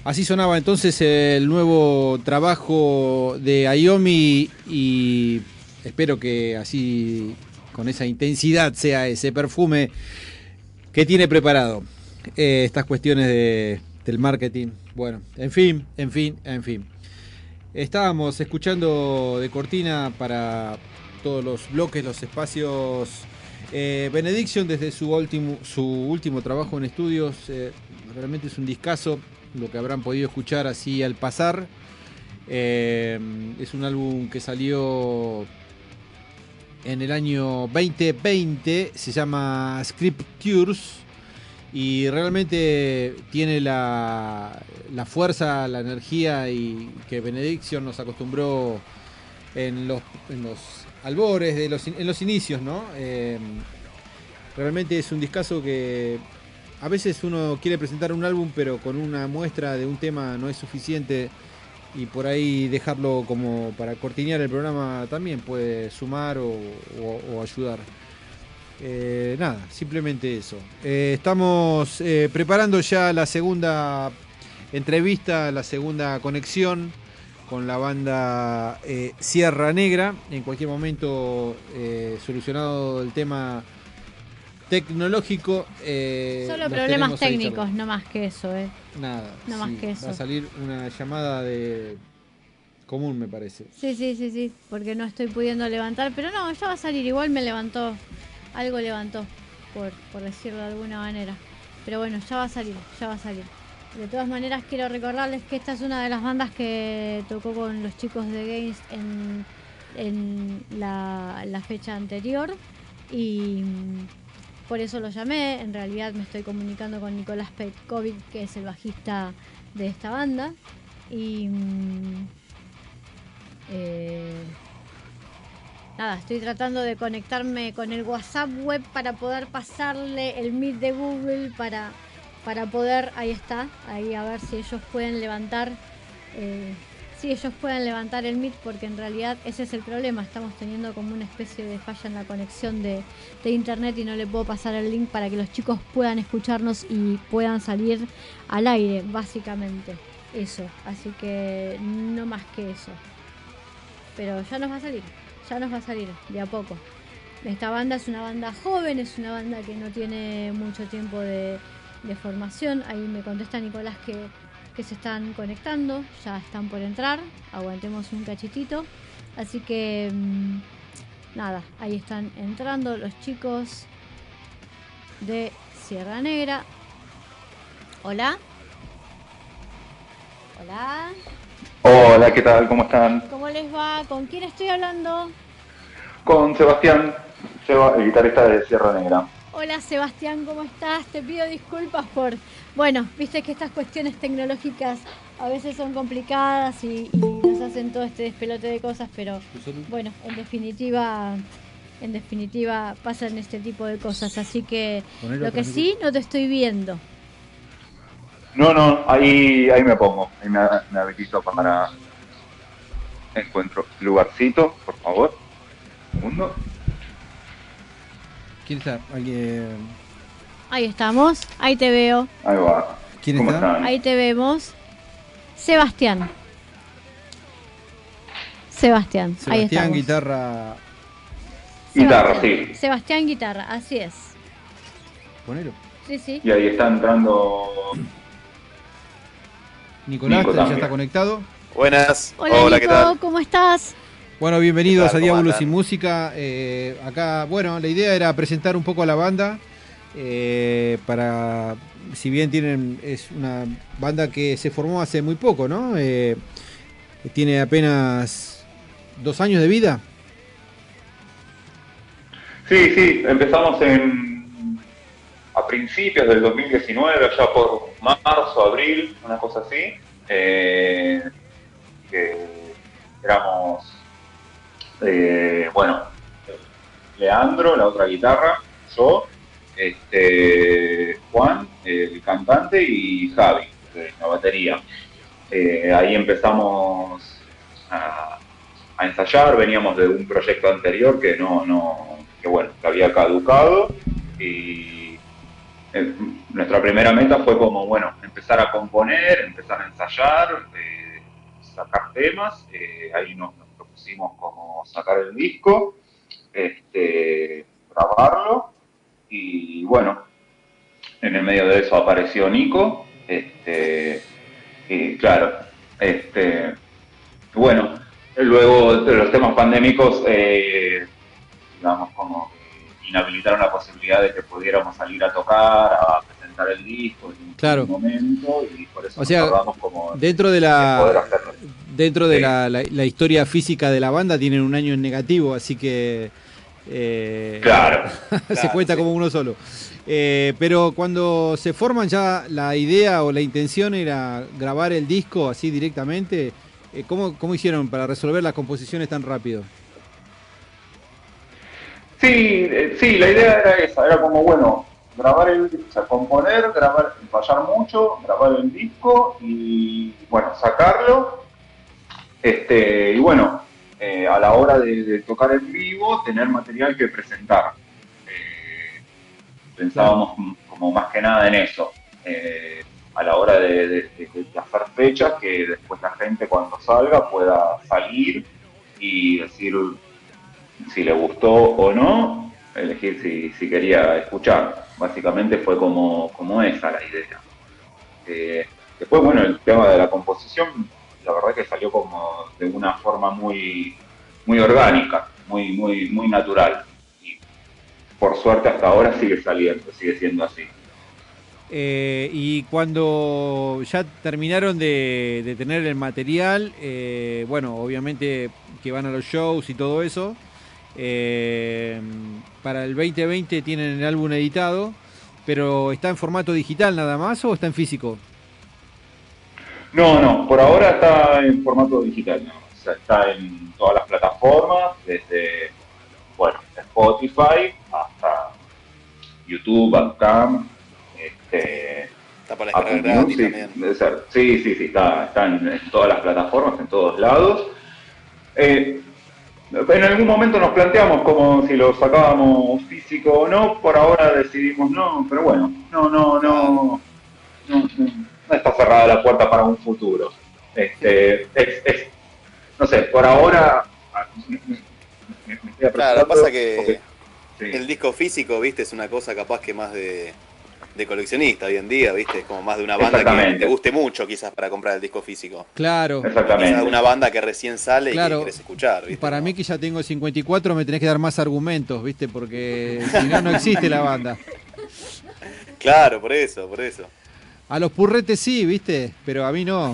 Así sonaba entonces el nuevo trabajo de Ayomi y espero que así, con esa intensidad, sea ese perfume que tiene preparado. Eh, estas cuestiones de, del marketing. Bueno, en fin, en fin, en fin. Estábamos escuchando de cortina para todos los bloques, los espacios, eh, Benediction desde su último, su último trabajo en estudios. Eh, realmente es un discazo, lo que habrán podido escuchar así al pasar. Eh, es un álbum que salió en el año veinte veinte, se llama Scriptures y realmente tiene la, la fuerza, la energía y que Benediction nos acostumbró en los, en los albores, de los, en los inicios, ¿no? Eh, realmente es un discazo que a veces uno quiere presentar un álbum, pero con una muestra de un tema no es suficiente y por ahí dejarlo como para cortinear el programa también puede sumar o, o, o ayudar. Eh, nada, simplemente eso. Eh, estamos eh, preparando ya la segunda entrevista, la segunda conexión con la banda eh, Sierra Negra. En cualquier momento, eh, solucionado el tema tecnológico. Eh,
Solo problemas técnicos, no más que eso, ¿eh?
Nada.
No
sí,
más que eso.
Va a salir una llamada de común, me parece.
Sí, sí, sí, sí, porque no estoy pudiendo levantar, pero no, ya va a salir, igual me levantó, algo levantó, por, por decirlo de alguna manera. Pero bueno, ya va a salir, ya va a salir. De todas maneras, quiero recordarles que esta es una de las bandas que tocó con los chicos de Games en, en la, la fecha anterior y por eso lo llamé. En realidad me estoy comunicando con Nicolás Petkovic, que es el bajista de esta banda. Y eh, nada, estoy tratando de conectarme con el WhatsApp web para poder pasarle el Meet de Google para, para poder, ahí está, ahí a ver si ellos pueden levantar eh, si ellos pueden levantar el Meet, porque en realidad ese es el problema. Estamos teniendo como una especie de falla en la conexión de, de internet y no le puedo pasar el link para que los chicos puedan escucharnos y puedan salir al aire, básicamente. Eso, así que no más que eso. Pero ya nos va a salir, ya nos va a salir de a poco. Esta banda es una banda joven, es una banda que no tiene mucho tiempo de, de formación. Ahí me contesta Nicolás que, que se están conectando, ya están por entrar, aguantemos un cachitito. Así que mmm, nada, ahí están entrando los chicos de Sierra Negra. Hola. Hola.
Hola, ¿qué tal? ¿Cómo están?
¿Cómo les va? ¿Con quién estoy hablando?
Con Sebastián, Seba, el guitarrista de Sierra Negra.
Hola Sebastián, ¿cómo estás? Te pido disculpas por... Bueno, viste que estas cuestiones tecnológicas a veces son complicadas y, y nos hacen todo este despelote de cosas, pero bueno, en definitiva... En definitiva pasan este tipo de cosas, así que lo que sí, no te estoy viendo.
No, no, ahí ahí me pongo, ahí me, me habilito para... Encuentro lugarcito, por favor. Un segundo.
¿Quién está? ¿Alguien?
Ahí estamos, ahí te veo.
Ahí va.
¿Quién
¿Cómo
está?
están?
Ahí te vemos. Sebastián. Sebastián, ahí
Sebastián,
estamos.
guitarra.
Guitarra,
Sebastián.
sí.
Sebastián, guitarra, así es.
Ponelo.
Sí, sí.
Y ahí está entrando...
Nicolás,
Nico
ya
también.
está conectado.
Buenas.
Hola,
Hola,
Nico,
¿qué tal?
¿cómo estás?
Bueno, bienvenidos
¿Qué tal?
a Diablo
¿Cómo
Sin
andan?
Música. Eh, acá, bueno, la idea era presentar un poco a la banda. Eh, para, si bien tienen, es una banda que se formó hace muy poco, ¿no? Eh, tiene apenas dos años de vida.
Sí, sí, empezamos en a principios del dos mil diecinueve, ya por marzo, abril, una cosa así. Eh, que éramos, eh, bueno, Leandro, la otra guitarra, yo, este, Juan, el cantante, y Javi, de la batería. Eh, ahí empezamos a, a ensayar, veníamos de un proyecto anterior que no, no, que bueno, que había caducado y eh, nuestra primera meta fue como, bueno, empezar a componer, empezar a ensayar, eh, sacar temas, eh, ahí nos, nos propusimos como sacar el disco, este, grabarlo, y bueno, en el medio de eso apareció Nico, este, y claro, este, bueno, luego los temas pandémicos, eh, digamos, como inhabilitaron la posibilidad de que pudiéramos salir a tocar, a presentar el disco en
Claro.
un momento, y por eso
O sea,
nos acordamos como
dentro de
de poder
la
hacerlo.
dentro de
Sí.
la, la, la historia física de la banda tienen un año en negativo, así que eh,
Claro.
se
Claro,
cuenta
sí.
como uno solo. Eh, pero cuando se forman ya la idea o la intención era grabar el disco así directamente, eh, ¿cómo, ¿cómo hicieron para resolver las composiciones tan rápido?
Sí, eh, sí, la idea era esa, era como, bueno, grabar el, o sea, componer, grabar, ensayar mucho, grabar el disco y, bueno, sacarlo, este, y bueno, eh, a la hora de, de tocar en vivo, tener material que presentar. Eh, pensábamos m- como más que nada en eso, eh, a la hora de, de- de- de hacer fechas que después la gente cuando salga pueda salir y decir si le gustó o no, elegir si, si quería escuchar. Básicamente fue como, como esa la idea. Eh, después, bueno, el tema de la composición, la verdad que salió como de una forma muy, muy orgánica, muy, muy, muy natural. Y por suerte hasta ahora sigue saliendo, sigue siendo así.
Eh, y cuando ya terminaron de, de tener el material, eh, bueno, obviamente que van a los shows y todo eso, eh, para el veinte veinte tienen el álbum editado, pero ¿está en formato digital nada más o está en físico?
No, no, por ahora está en formato digital, ¿no? O sea, está en todas las plataformas, desde, bueno, Spotify hasta YouTube, Bandcamp, este,
Está para
Apple
descargar gratis
Music,
también.
debe ser. Sí, sí, sí, está, está en, en todas las plataformas, en todos lados. Eh, en algún momento nos planteamos como si lo sacábamos físico o no, por ahora decidimos no, pero bueno, no, no, no, no, no, no está cerrada la puerta para un futuro. Este, es, es, no sé, por ahora me, me- me estoy
Claro,
apresurando
pasa que
porque- sí.
el disco físico, viste, es una cosa capaz que más de, de coleccionista hoy en día, viste, es como más de una banda que
Exactamente.
te guste mucho quizás para comprar el disco físico.
Claro,
Exactamente.
Quizás de una banda que recién sale y
Claro.
que querés escuchar, viste.
para
¿no?
mí que ya tengo cincuenta y cuatro me tenés que dar más argumentos, ¿viste? Porque si no, no existe la banda.
Claro, por eso, por eso.
A los purretes sí, ¿viste? Pero a mí no.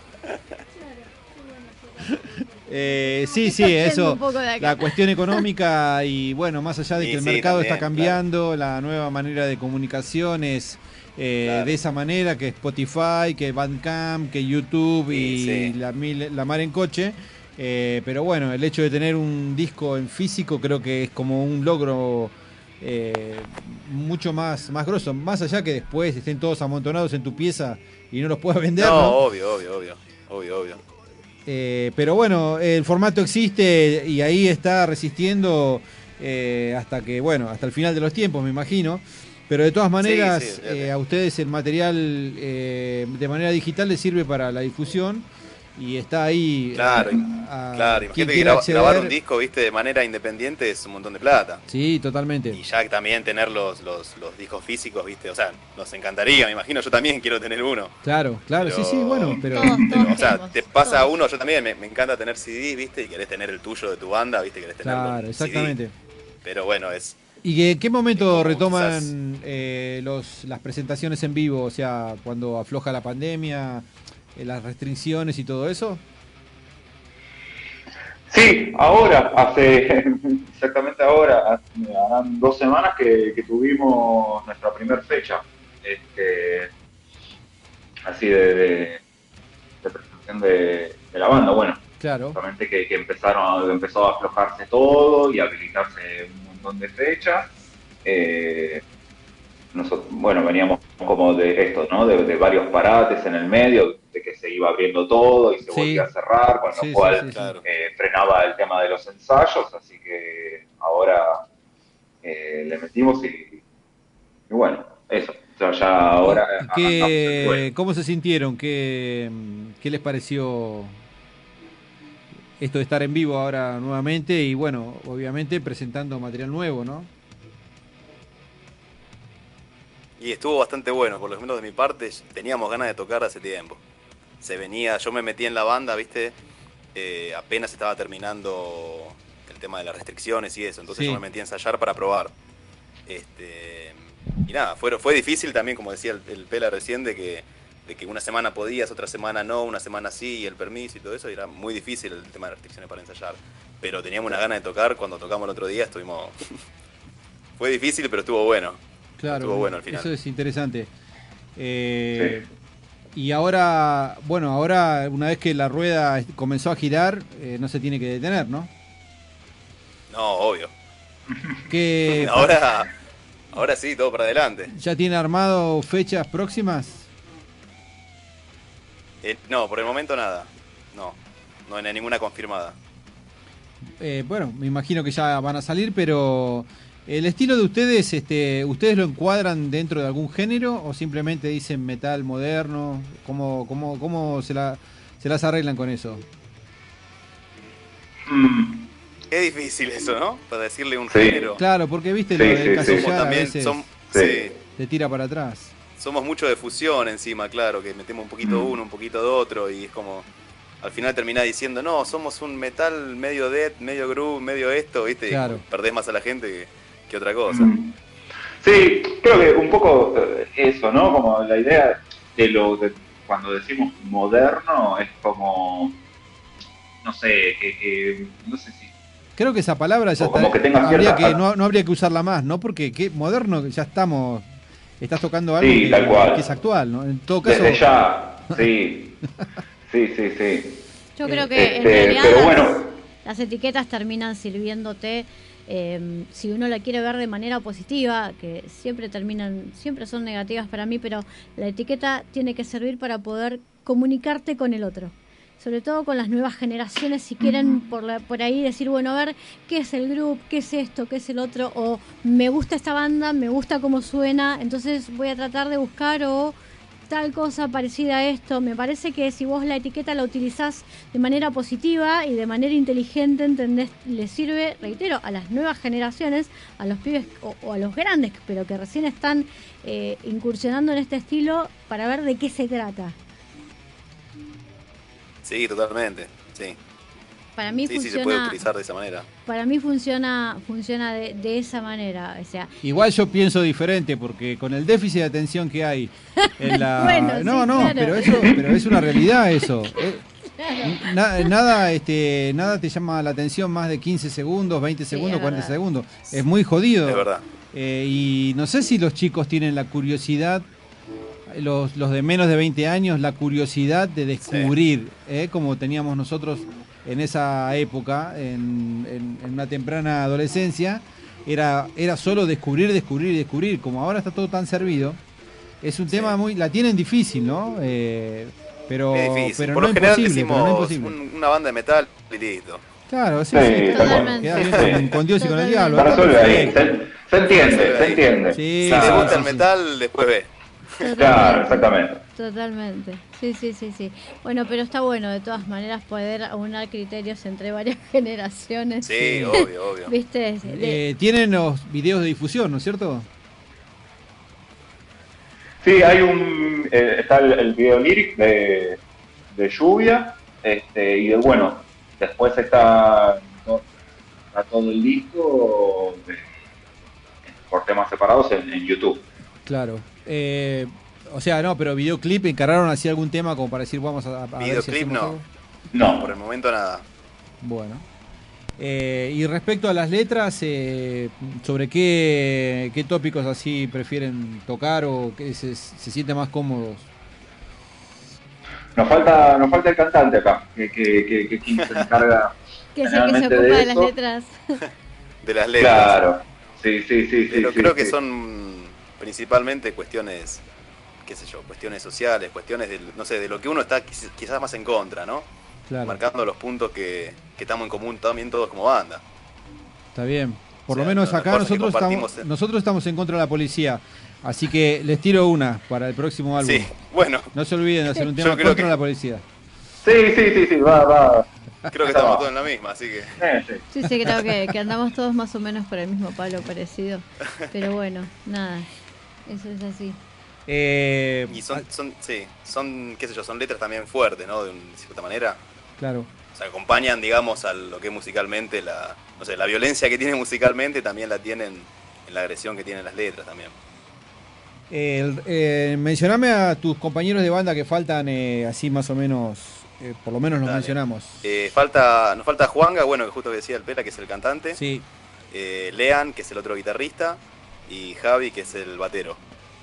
Eh, sí, sí,
Yendo
eso,
un poco de acá.
la cuestión económica y bueno, más allá de
Y
que el
sí,
mercado
también,
está cambiando, la nueva manera de comunicación es eh,
Claro.
de esa manera, que Spotify, que Bandcamp, que YouTube y
Sí, sí.
La, mil- la mar en coche. Eh, pero bueno, el hecho de tener un disco en físico creo que es como un logro eh, mucho más, más grosso, más allá que después estén todos amontonados en tu pieza y no los puedas vender,
No,
¿no?
obvio, obvio, obvio, obvio, obvio.
Eh, pero bueno, el formato existe y ahí está resistiendo eh, hasta que, bueno, hasta el final de los tiempos, me imagino. Pero de todas maneras,
Sí, sí, olvídate.
eh, a ustedes el material eh, de manera digital les sirve para la difusión y está ahí.
Claro,
eh,
y-
a-
Claro,
quien
imagínate que
quiera
graba-
acceder.
grabar un disco, viste, de manera independiente es un montón de plata.
Sí, totalmente.
Y ya también tener los, los, los discos físicos, viste, o sea, nos encantaría, me imagino, yo también quiero tener uno.
Claro, claro,
Pero-
sí, sí, bueno, pero.
Todos,
Pero,
todos
o sea,
queremos,
te pasa a
todos.
uno, yo también, me, me encanta tener C Ds, viste, y querés tener el tuyo de tu banda, viste, querés tenerlo en
Claro,
C D.
exactamente.
Pero bueno, es...
¿Y que- en qué momento
Como
retoman eh, los, las presentaciones en vivo? O sea, cuando afloja la pandemia, eh, las restricciones y todo eso.
Sí, ahora, hace exactamente ahora, hace- harán dos semanas que, que tuvimos nuestra primera fecha, este, así de, de, de presentación de, de la banda. Bueno,
Claro.
justamente que, que empezaron, empezó a aflojarse todo y a habilitarse un montón de fechas. Eh, nosotros, bueno, veníamos como de esto, ¿no? De, de varios parates en el medio, de que se iba abriendo todo y se
Sí.
volvía a cerrar, con lo
Sí, sí,
cual
sí, sí.
Claro.
eh, frenaba el tema de los ensayos, así que ahora eh, le metimos y, y bueno, eso. sea, ya ahora...
¿Qué, ¿Cómo se sintieron? ¿Qué, ¿Qué les pareció esto de estar en vivo ahora nuevamente? Y bueno, obviamente presentando material nuevo, ¿no?
Y estuvo bastante bueno, por lo menos de mi parte, teníamos ganas de tocar hace tiempo. Se venía, yo me metí en la banda, ¿viste? Eh, apenas estaba terminando el tema de las restricciones y eso, entonces
Sí.
yo me metí a ensayar para probar. Este, y nada, fue, fue difícil también, como decía el, el Pela recién, de que, de que una semana podías, otra semana no, una semana sí, y el permiso y todo eso, y era muy difícil el tema de restricciones para ensayar. Pero teníamos una gana de tocar, cuando tocamos el otro día estuvimos... fue difícil, pero estuvo bueno.
Claro,
Estuvo bueno al final.
eso es interesante. Eh, Y ahora, bueno, ahora una vez que la rueda comenzó a girar, eh, no se tiene que detener, ¿no?
No, obvio.
¿Qué,
Ahora, ahora sí, todo para adelante.
¿Ya tiene armado fechas próximas?
Eh, no, por el momento nada. No, no hay ninguna confirmada.
Eh, bueno, me imagino que ya van a salir, pero el estilo de ustedes, este, ¿ustedes lo encuadran dentro de algún género o simplemente dicen metal moderno? ¿Cómo, cómo, cómo se, la, se las arreglan con eso?
Mm,
Es difícil eso, ¿no? Para decirle un
Sí.
género.
Claro, porque viste,
Sí,
lo de
sí, sí.
encasillar
Somos
a
también,
veces
som-
Sí.
sí,
te tira para atrás.
somos mucho de fusión encima, claro, que metemos un poquito de
Mm.
uno, un poquito de otro, y es como, al final terminás diciendo, no, somos un metal medio death, medio groove, medio esto, ¿viste?
Claro.
Y perdés más a la gente que, que otra cosa.
mm. Sí, creo que un poco eh, eso, ¿no? Como la idea de lo de cuando decimos moderno es como, no sé, que, que no sé si
Creo que esa palabra ya
O como
está,
que tenga
habría
cierta-
que, no, no habría que usarla más, ¿no? Porque qué moderno, ya estamos, estás tocando algo
Sí,
que,
tal cual.
que es actual, ¿no? En todo caso,
desde ya, sí, sí, sí, sí.
Yo creo que en
Este,
realidad
pero
las,
bueno,
las etiquetas terminan sirviéndote, eh, si uno la quiere ver de manera positiva, que siempre terminan, siempre son negativas para mí, pero la etiqueta tiene que servir para poder comunicarte con el otro. Sobre todo con las nuevas generaciones, si quieren por, la, por ahí decir, bueno, a ver, ¿qué es el grupo? ¿Qué es esto? ¿Qué es el otro? O me gusta esta banda, me gusta cómo suena, entonces voy a tratar de buscar o tal cosa parecida a esto. Me parece que si vos la etiqueta la utilizás de manera positiva y de manera inteligente, ¿entendés? Le sirve, reitero, a las nuevas generaciones, a los pibes o, o a los grandes, pero que recién están eh, incursionando en este estilo para ver de qué se trata.
Sí, totalmente, sí.
Para mí
Sí, sí, se puede
funciona,
utilizar de esa manera.
para mí funciona, funciona de, de esa manera, o sea,
igual yo pienso diferente, porque con el déficit de atención que hay en la...
Bueno,
no,
sí,
no,
claro.
pero eso, pero es una realidad eso. Eh, na- nada, este, nada te llama la atención más de quince segundos, veinte
Sí,
segundos,
es
cuarenta
verdad.
segundos. Es muy jodido.
Es verdad.
Eh, y no sé si los chicos tienen la curiosidad, los, los de menos de veinte años, la curiosidad de descubrir, eh, como teníamos nosotros en esa época, en, en- en una temprana adolescencia, era, era solo descubrir, descubrir y descubrir. Como ahora está todo tan servido, es un
Sí.
tema muy, la tienen difícil, ¿no? Eh, pero,
Es difícil.
pero
Por
no
lo general
imposible, pero no
decimos
imposible.
un- una banda de metal y listo.
Claro, sí,
Sí,
sí, está
totalmente.
bien, queda bien con, con Dios y con el diablo.
para
está
resolver ahí,
perfecto.
se, se entiende,
Resuelve
se
ahí.
entiende.
Sí,
Si
Claro,
te
sí,
gusta
sí,
el
sí.
metal, después ve.
Claro, exactamente.
Totalmente, sí, sí, sí, sí. Bueno, pero está bueno de todas maneras poder aunar criterios entre varias generaciones.
Sí, obvio, obvio.
¿Viste? De-
Eh, tienen los videos de difusión, ¿no es cierto?
Sí, hay un, eh, está el, el video lyric de, de Lluvia, este, y de, bueno, después está, to- está todo el disco de- por temas separados en, en YouTube.
Claro. Eh, o sea, no, pero videoclip, ¿encararon así algún tema como para decir vamos a, a ver si
Videoclip
hacemos
no.
algo?
No,
Por el momento nada.
Bueno. Eh, y respecto a las letras, eh, ¿sobre qué, qué tópicos así prefieren tocar o que se, se sienten más cómodos?
nos falta, nos falta el cantante acá, que, que, que, que quien se encarga
que es el que se
generalmente
ocupa
de
de las
eso.
letras.
De las letras.
Claro, sí, sí, sí, sí.
Pero
sí,
creo que
sí.
son principalmente cuestiones, qué sé yo, cuestiones sociales, cuestiones de, no sé, de lo que uno está quiz- quizás más en contra, ¿no?
Claro,
Marcando los puntos que, que estamos en común también todos como banda.
está bien. Por
O sea,
lo menos
las
acá
cosas que
nosotros estamos,
compartimos, eh.
nosotros estamos en contra de la policía. Así que les tiro una para el próximo álbum.
Sí, bueno.
No se olviden de hacer un
Yo
tema
creo
contra
que-
la policía.
Sí, sí, sí, sí, va, va.
Creo que estamos todos en la misma, así que...
Eh, sí.
Sí, sí, creo que, que andamos todos más o menos por el mismo palo parecido. Pero bueno, nada, eso es así.
Eh,
Y son, son, sí, son, qué sé yo, son letras también fuertes, ¿no? De, un- de cierta manera.
Claro.
O sea, acompañan, digamos, a lo que es musicalmente, la, no sé, la violencia que tiene musicalmente también la tienen en la agresión que tienen las letras también.
El- eh, mencioname a tus compañeros de banda que faltan, eh, así más o menos, eh, por lo menos los
Dale.
mencionamos.
Eh, falta, nos falta Juanga, bueno, que justo que decía el Pela, que es el cantante.
Sí.
Eh, Lean, que es el otro guitarrista. Y Javi, que es el batero.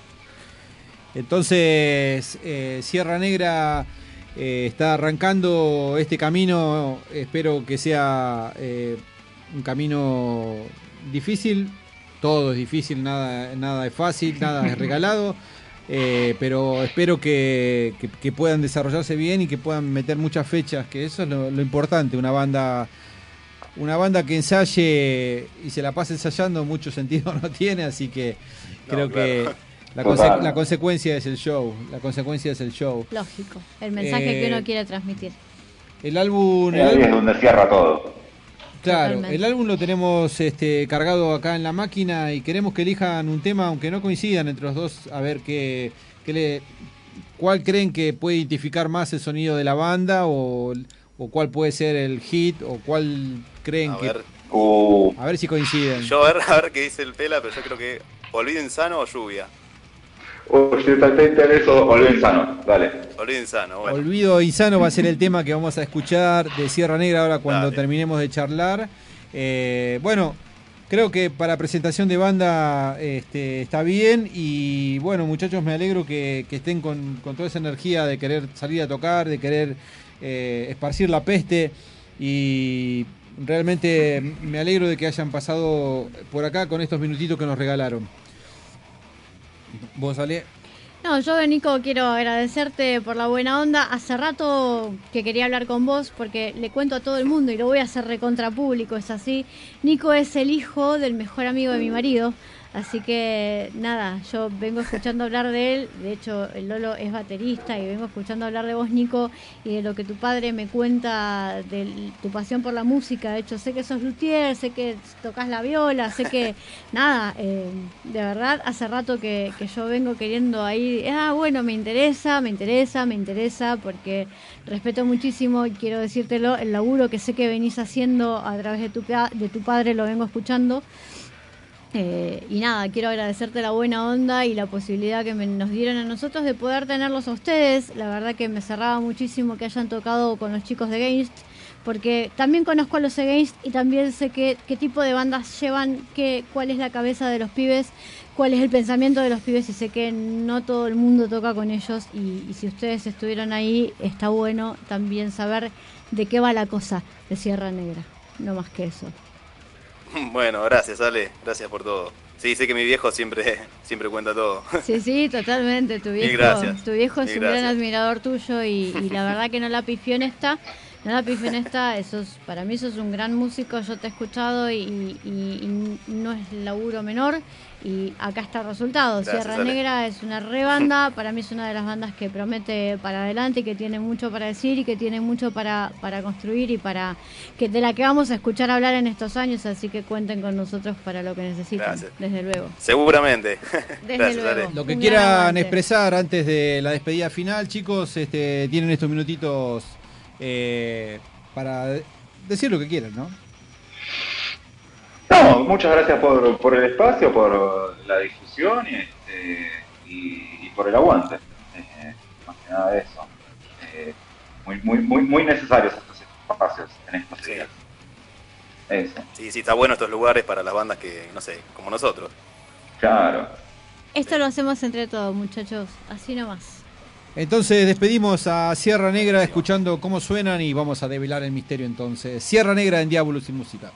Entonces, eh, Sierra Negra eh, está arrancando este camino. Espero que sea eh, un camino difícil. Todo es difícil, nada, nada es fácil, nada es regalado. Eh, pero espero que, que- que puedan desarrollarse bien y que puedan meter muchas fechas, que eso es lo, lo importante. Una banda, una banda que ensaye y se la pase ensayando, mucho sentido no tiene, así que
No,
creo
claro.
que la,
Total.
conse- la consecuencia es el show. La consecuencia es el show.
Lógico, el mensaje
Eh,
que uno quiere transmitir.
El álbum, el
Ahí
álbum-
es donde cierra todo.
claro,
Totalmente.
el álbum lo tenemos este, cargado acá en la máquina y queremos que elijan un tema, aunque no coincidan entre los dos, a ver qué, qué le, cuál creen que puede identificar más el sonido de la banda o, o cuál puede ser el hit o cuál creen
A
que...
ver,
Uh,
A ver si coinciden.
yo a ver, a ver qué dice el Pela, pero yo creo que Olviden Sano o Lluvia.
uy, si te interesa, olviden sano, dale.
Olviden Sano, bueno.
Olvido Insano va a ser el tema que vamos a escuchar de Sierra Negra ahora cuando
Dale.
terminemos de charlar. Eh, bueno, creo que para presentación de banda este, está bien y bueno, muchachos, me alegro que, que estén con, con toda esa energía de querer salir a tocar, de querer eh, esparcir la peste y realmente me alegro de que hayan pasado por acá con estos minutitos que nos regalaron. ¿Vos, Ale?
No, yo, Nico, quiero agradecerte por la buena onda. Hace rato que quería hablar con vos porque le cuento a todo el mundo y lo voy a hacer recontra público, es así. Nico es el hijo del mejor amigo de mi marido, así que nada, yo vengo escuchando hablar de él. De hecho, el Lolo es baterista y vengo escuchando hablar de vos, Nico, y de lo que tu padre me cuenta de tu pasión por la música. De hecho, sé que sos luthier, sé que tocas la viola, sé que nada, eh, de verdad, hace rato que, que yo vengo queriendo ahí, ah, bueno, me interesa, me interesa, me interesa, porque respeto muchísimo y quiero decírtelo, el laburo que sé que venís haciendo a través de tu, pa- de tu padre lo vengo escuchando. Eh, y nada, quiero agradecerte la buena onda y la posibilidad que me- nos dieron a nosotros de poder tenerlos a ustedes. La verdad que me cerraba muchísimo que hayan tocado con los chicos de Against, porque también conozco a los Against y también sé qué, qué tipo de bandas llevan, qué, cuál es la cabeza de los pibes, cuál es el pensamiento de los pibes, y sé que no todo el mundo toca con ellos, y, y si ustedes estuvieron ahí, está bueno también saber de qué va la cosa de Sierra Negra, no más que eso.
Bueno, gracias, Ale. Gracias por todo. Sí, sé que mi viejo siempre, siempre cuenta todo.
Sí, sí, totalmente. Tu viejo,
gracias.
tu viejo es
Mil
un gran
gracias.
admirador tuyo y, y la verdad que no la pifió en esta. No la pifió en esta. Eso es, para mí sos un gran músico. Yo te he escuchado y, y- y no es laburo menor. Y acá está el resultado.
Gracias,
Sierra
Ale.
Negra es una re banda. Para mí es una de las bandas que promete para adelante, que tiene mucho para decir y que tiene mucho para, para construir y para que de la que vamos a escuchar hablar en estos años. Así que cuenten con nosotros para lo que necesiten.
Gracias.
Desde luego.
Seguramente.
Desde
Gracias,
luego.
Ale.
Lo que
Un gran
quieran
aguante.
expresar antes de la despedida final, chicos, este, tienen estos minutitos eh, para de- decir lo que quieran, ¿no?
No, muchas gracias por, por el espacio, por la difusión y, este, y, y por el aguante. Eh, más que nada de eso. Eh, muy, muy, muy, muy necesarios estos espacios en estos
Sí.
días. Eso,
Sí, sí, está bueno estos lugares para las bandas que, no sé, como nosotros.
claro.
Esto lo hacemos entre todos, muchachos. Así nomás.
Entonces despedimos a Sierra Negra escuchando cómo suenan y vamos a develar el misterio entonces. Sierra Negra en Diabolus y Música.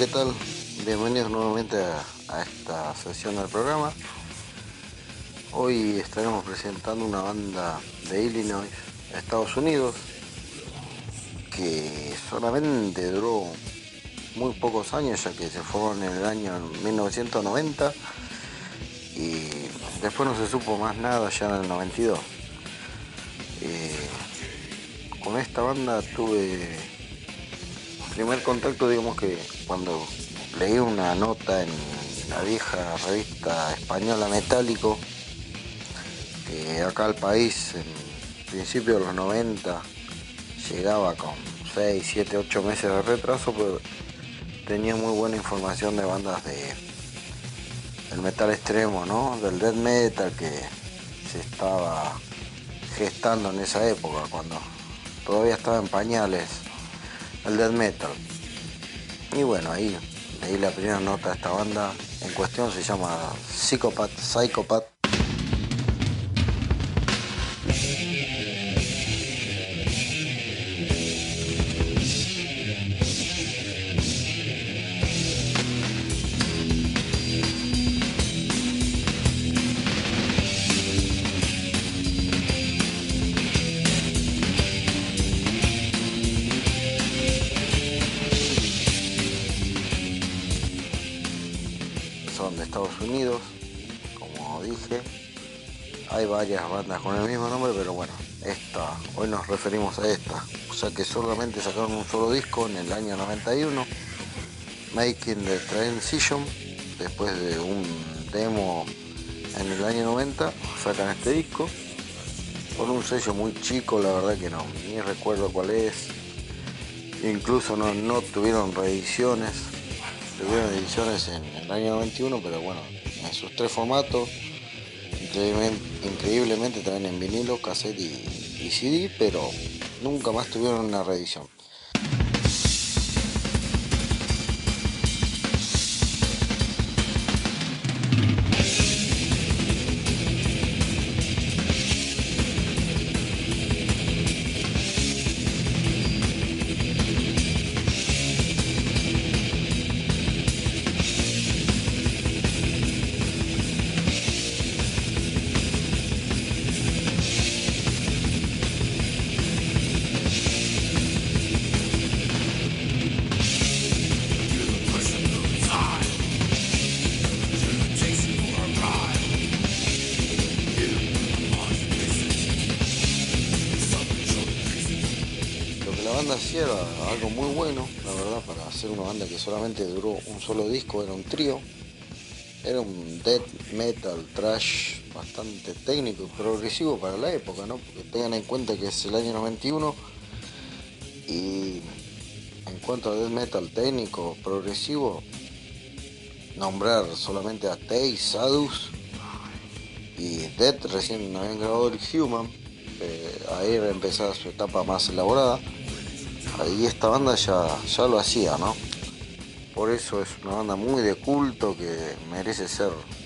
¿qué tal? Bienvenidos nuevamente a, a esta sesión del programa. Hoy estaremos presentando una banda de Illinois, Estados Unidos, que solamente duró muy pocos años, ya que se formó en el año mil novecientos noventa y después no se supo más nada ya en el noventa y dos. Eh, con esta banda tuve primer contacto, digamos que cuando leí una nota en la vieja revista española Metálico, que acá al país en principio de los noventa llegaba con seis, siete, ocho meses de retraso, pero tenía muy buena información de bandas de el metal extremo, ¿no? Del death metal que se estaba gestando en esa época, cuando todavía estaba en pañales el death metal. Y bueno, ahí leí la primera nota de esta banda en cuestión, se llama Psychopath, Psychopath. Estados Unidos, como dije, hay varias bandas con el mismo nombre, pero bueno, esta, hoy nos referimos a esta, o sea que solamente sacaron un solo disco en el año noventa y uno, Making the Transition. Después de un demo en el año noventa, sacan este disco con un sello muy chico, la verdad que no, ni recuerdo cuál es, incluso no, no tuvieron reediciones. Tuvieron ediciones en el año noventa y uno, pero bueno, en sus tres formatos, increíblemente, increíblemente también en vinilo, cassette y, y C D, pero nunca más tuvieron una reedición. Hacía algo muy bueno, la verdad, para hacer una banda que solamente duró un solo disco. Era un trío, era un death metal thrash bastante técnico y progresivo para la época, ¿no? Porque tengan en cuenta que es el año noventa y uno y en cuanto a death metal técnico progresivo, nombrar solamente a Tay, Sadus y Death, recién habían grabado el Human, eh, ahí empezaba su etapa más elaborada. Y esta banda ya, ya lo hacía, ¿no? Por eso es una banda muy de culto que merece ser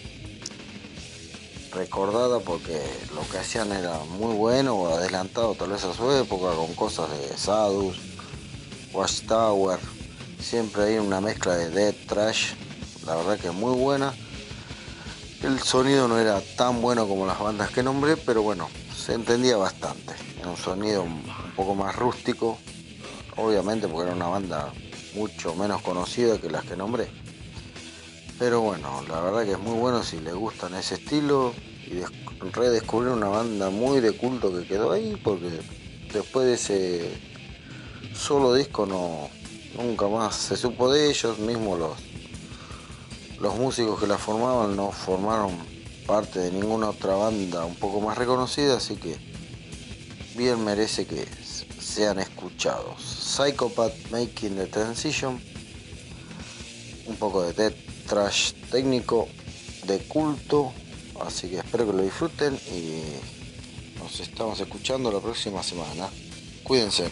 recordada, porque lo que hacían era muy bueno o adelantado tal vez a su época, con cosas de Sadus, Watchtower. Siempre hay una mezcla de death trash, la verdad que es muy buena. El sonido no era tan bueno como las bandas que nombré, pero bueno, se entendía bastante. Era un sonido un poco más rústico, obviamente porque era una banda mucho menos conocida que las que nombré, pero bueno, la verdad que es muy bueno si les gustan ese estilo y redescubrir una banda muy de culto que quedó ahí, porque después de ese solo disco no nunca más se supo de ellos. Mismo los los músicos que la formaban no formaron parte de ninguna otra banda un poco más reconocida, así que bien merece que sean escuchados. Psychopath, Making the Transition, un poco de death thrash técnico de culto, así que espero que lo disfruten y nos estamos escuchando la próxima semana. Cuídense.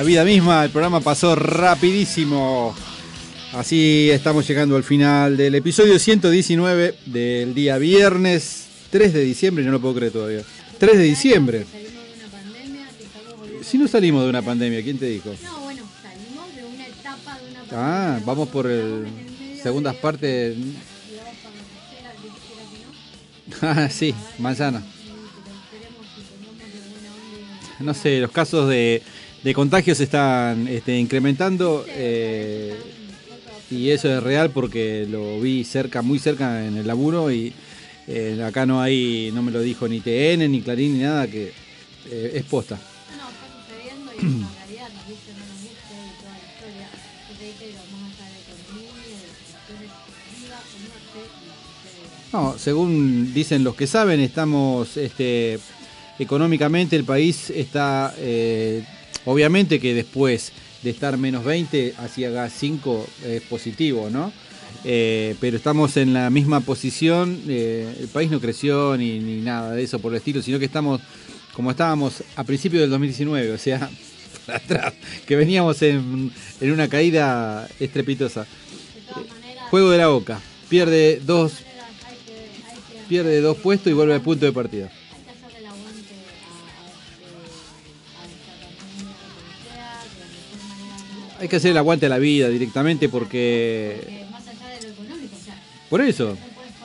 vida misma, el programa pasó rapidísimo. Así estamos llegando al final del episodio ciento diecinueve del día viernes tres de diciembre, no lo puedo creer todavía. tres de diciembre. Si no salimos de una pandemia, ¿quién te dijo?
No, bueno, salimos de una etapa de una pandemia.
Ah, vamos por el segundas partes. Ah, sí, manzana. No sé, los casos de, de contagios se están este, incrementando eh, y eso es real porque lo vi cerca, muy cerca en el laburo y eh, acá no hay, no me lo dijo ni T N, ni Clarín, ni nada, que eh, es posta.
No, está sucediendo y en realidad nos gusta, no nos gusta y toda la historia. Yo te dije que vamos a estar de economía, de cuestiones viva o muerte y sucede.
No, según dicen los que saben, estamos este, económicamente el país está, eh, obviamente que después de estar menos veinte hacia cinco es positivo, ¿no? Eh, pero estamos en la misma posición, eh, el país no creció ni, ni nada de eso por el estilo, sino que estamos como estábamos a principios del dos mil diecinueve, o sea, para atrás, que veníamos en, en una caída estrepitosa. Juego de la Boca, pierde dos, pierde dos puestos y vuelve al punto de partida. Hay que hacer el aguante a la vida directamente porque... Por eso.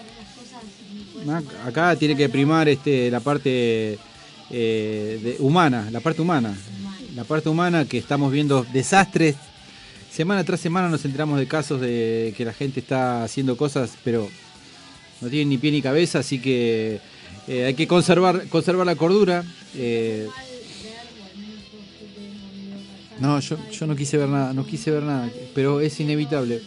Acá tiene que primar este, la parte eh, de, humana, la parte humana. La parte humana que estamos viendo desastres. Semana tras semana nos enteramos de casos de que la gente está haciendo cosas, pero no tienen ni pie ni cabeza, así que eh, hay que conservar, conservar la cordura. Eh, No, yo, yo no quise ver nada, no quise ver nada, pero es inevitable.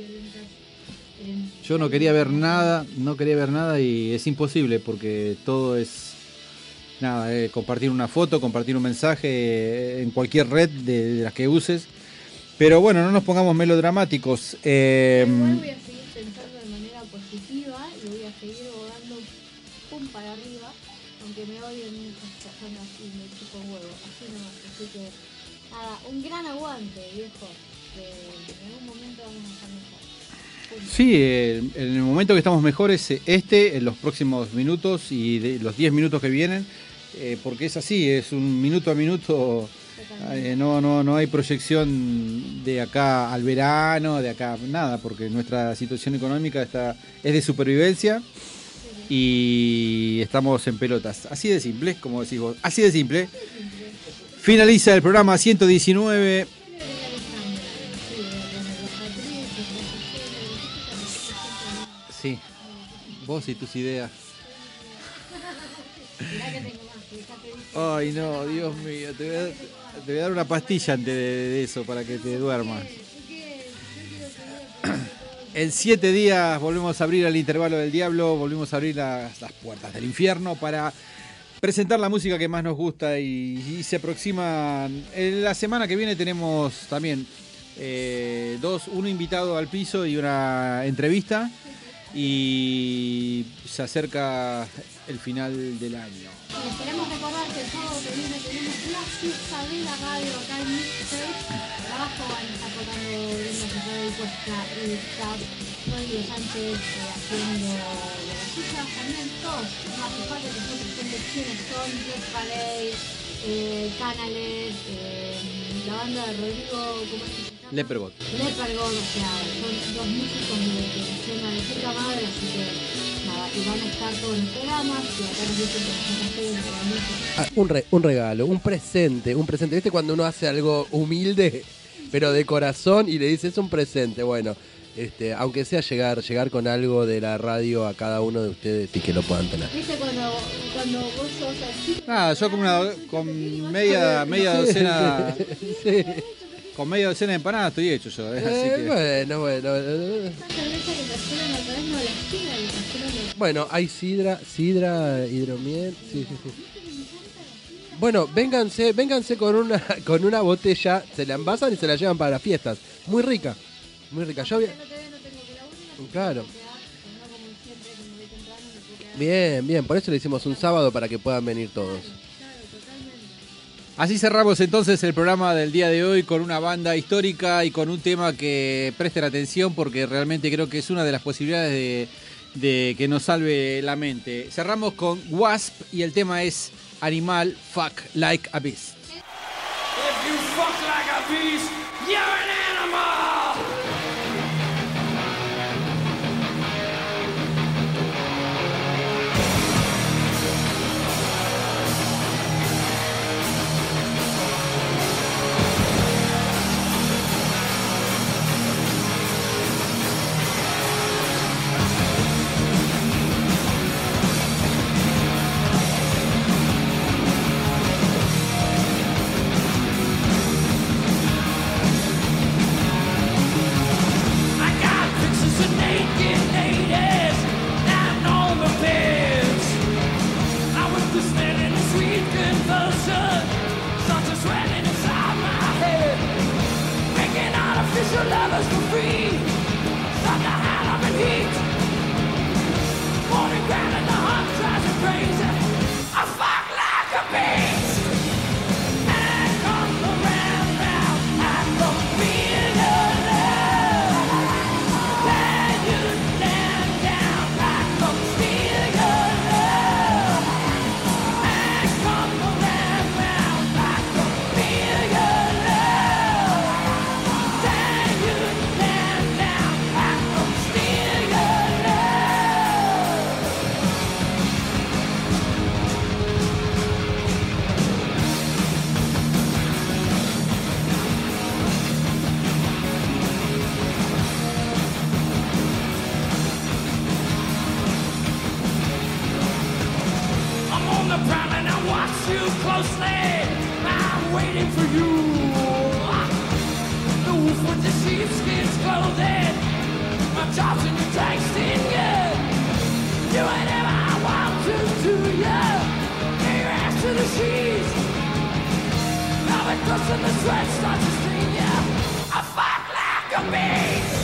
Yo no quería ver nada, no quería ver nada y es imposible porque todo es nada, eh, compartir una foto, compartir un mensaje eh, en cualquier red de, de las que uses. Pero bueno, no nos pongamos melodramáticos. Eh,
Igual voy a seguir pensando de manera positiva y voy a seguir volando pum para arriba, aunque me odien muchas personas y me chupo huevo, así nomás, así que... Nada, un gran aguante, viejo, que en algún momento vamos a estar mejor.
Sí, eh, en el momento que estamos mejores este, en los próximos minutos y de los diez minutos que vienen, eh, porque es así, es un minuto a minuto, eh, no, no, no hay proyección de acá al verano, de acá nada, porque nuestra situación económica está es de supervivencia y estamos en pelotas. Así de simple, como decís vos, así de simple. Finaliza el programa ciento diecinueve. Sí, vos y tus ideas. Ay, no, Dios mío, te voy a, te voy a dar una pastilla antes de, de eso para que te duermas. En siete días volvemos a abrir el intervalo del diablo, volvemos a abrir las, las puertas del infierno para presentar la música que más nos gusta y, y se aproxima. En la semana que viene tenemos también eh, dos, uno invitado al piso y una entrevista y se acerca el final del año.
Les queremos recordar que el sábado que viene tenemos la fiesta de la radio acá en Mixtape. Abajo van a estar tocando Brenda Ferrari y Cuesta, el Tap, Rodrigo Sánchez eh, haciendo de las suyas, también todos, no hace falta que yo presente quiénes son, Jeff Paley, eh, Canales, eh, la banda de Rodrigo, ¿cómo es que se llama?
Leperbot.
Leperbot, o sea, son dos músicos de, que suenan de puta madre, así que nada, y van a estar todos los programas, y acá nos dicen que nosotros estoy en el
Ah, un, re, un regalo, un presente, un presente. ¿Viste cuando uno hace algo humilde, pero de corazón y le dice es un presente? Bueno, este, aunque sea llegar, llegar con algo de la radio a cada uno de ustedes y que lo puedan tener.
¿Viste cuando, cuando vos sos así?
Nada, yo con, una, con media, media docena...
Sí.
Con media docena de empanadas estoy hecho yo, ¿eh? Así
Eh,
que...
bueno, bueno.
Esa cerveza que trajeron la otra vez no la gira y trajeron de...
Bueno, hay sidra, sidra, hidromiel, sí, sí, sí. Bueno, vénganse, vénganse con una, con una botella, se la envasan y se la llevan para las fiestas. Muy rica, muy rica. Yo había... Claro. Bien, bien, por eso le hicimos un sábado para que puedan venir todos.
Así cerramos entonces el programa del día de hoy con una banda histórica y con un tema que presten atención porque realmente creo que es una de las posibilidades de, de que nos salve la mente. Cerramos con Wasp y el tema es Animal Fuck Like a Beast.
If you fuck like a beast, you're an animal! Lovers for free, stop the hell up in heat. Morning ground and the hunt drives me crazy. I fuck like a beast. And I come around now, I don't feel your love. Lay you down, down, I don't feel your love. And I come around now, I don't feel your love. Closely, I'm waiting for you. The wolf with the sheepskin's clothing, my chops and your tanks in you. Do whatever I want to to you. Get your ass to the sheets. Now the crust and the sweat starts to sting you. I fight like a beast.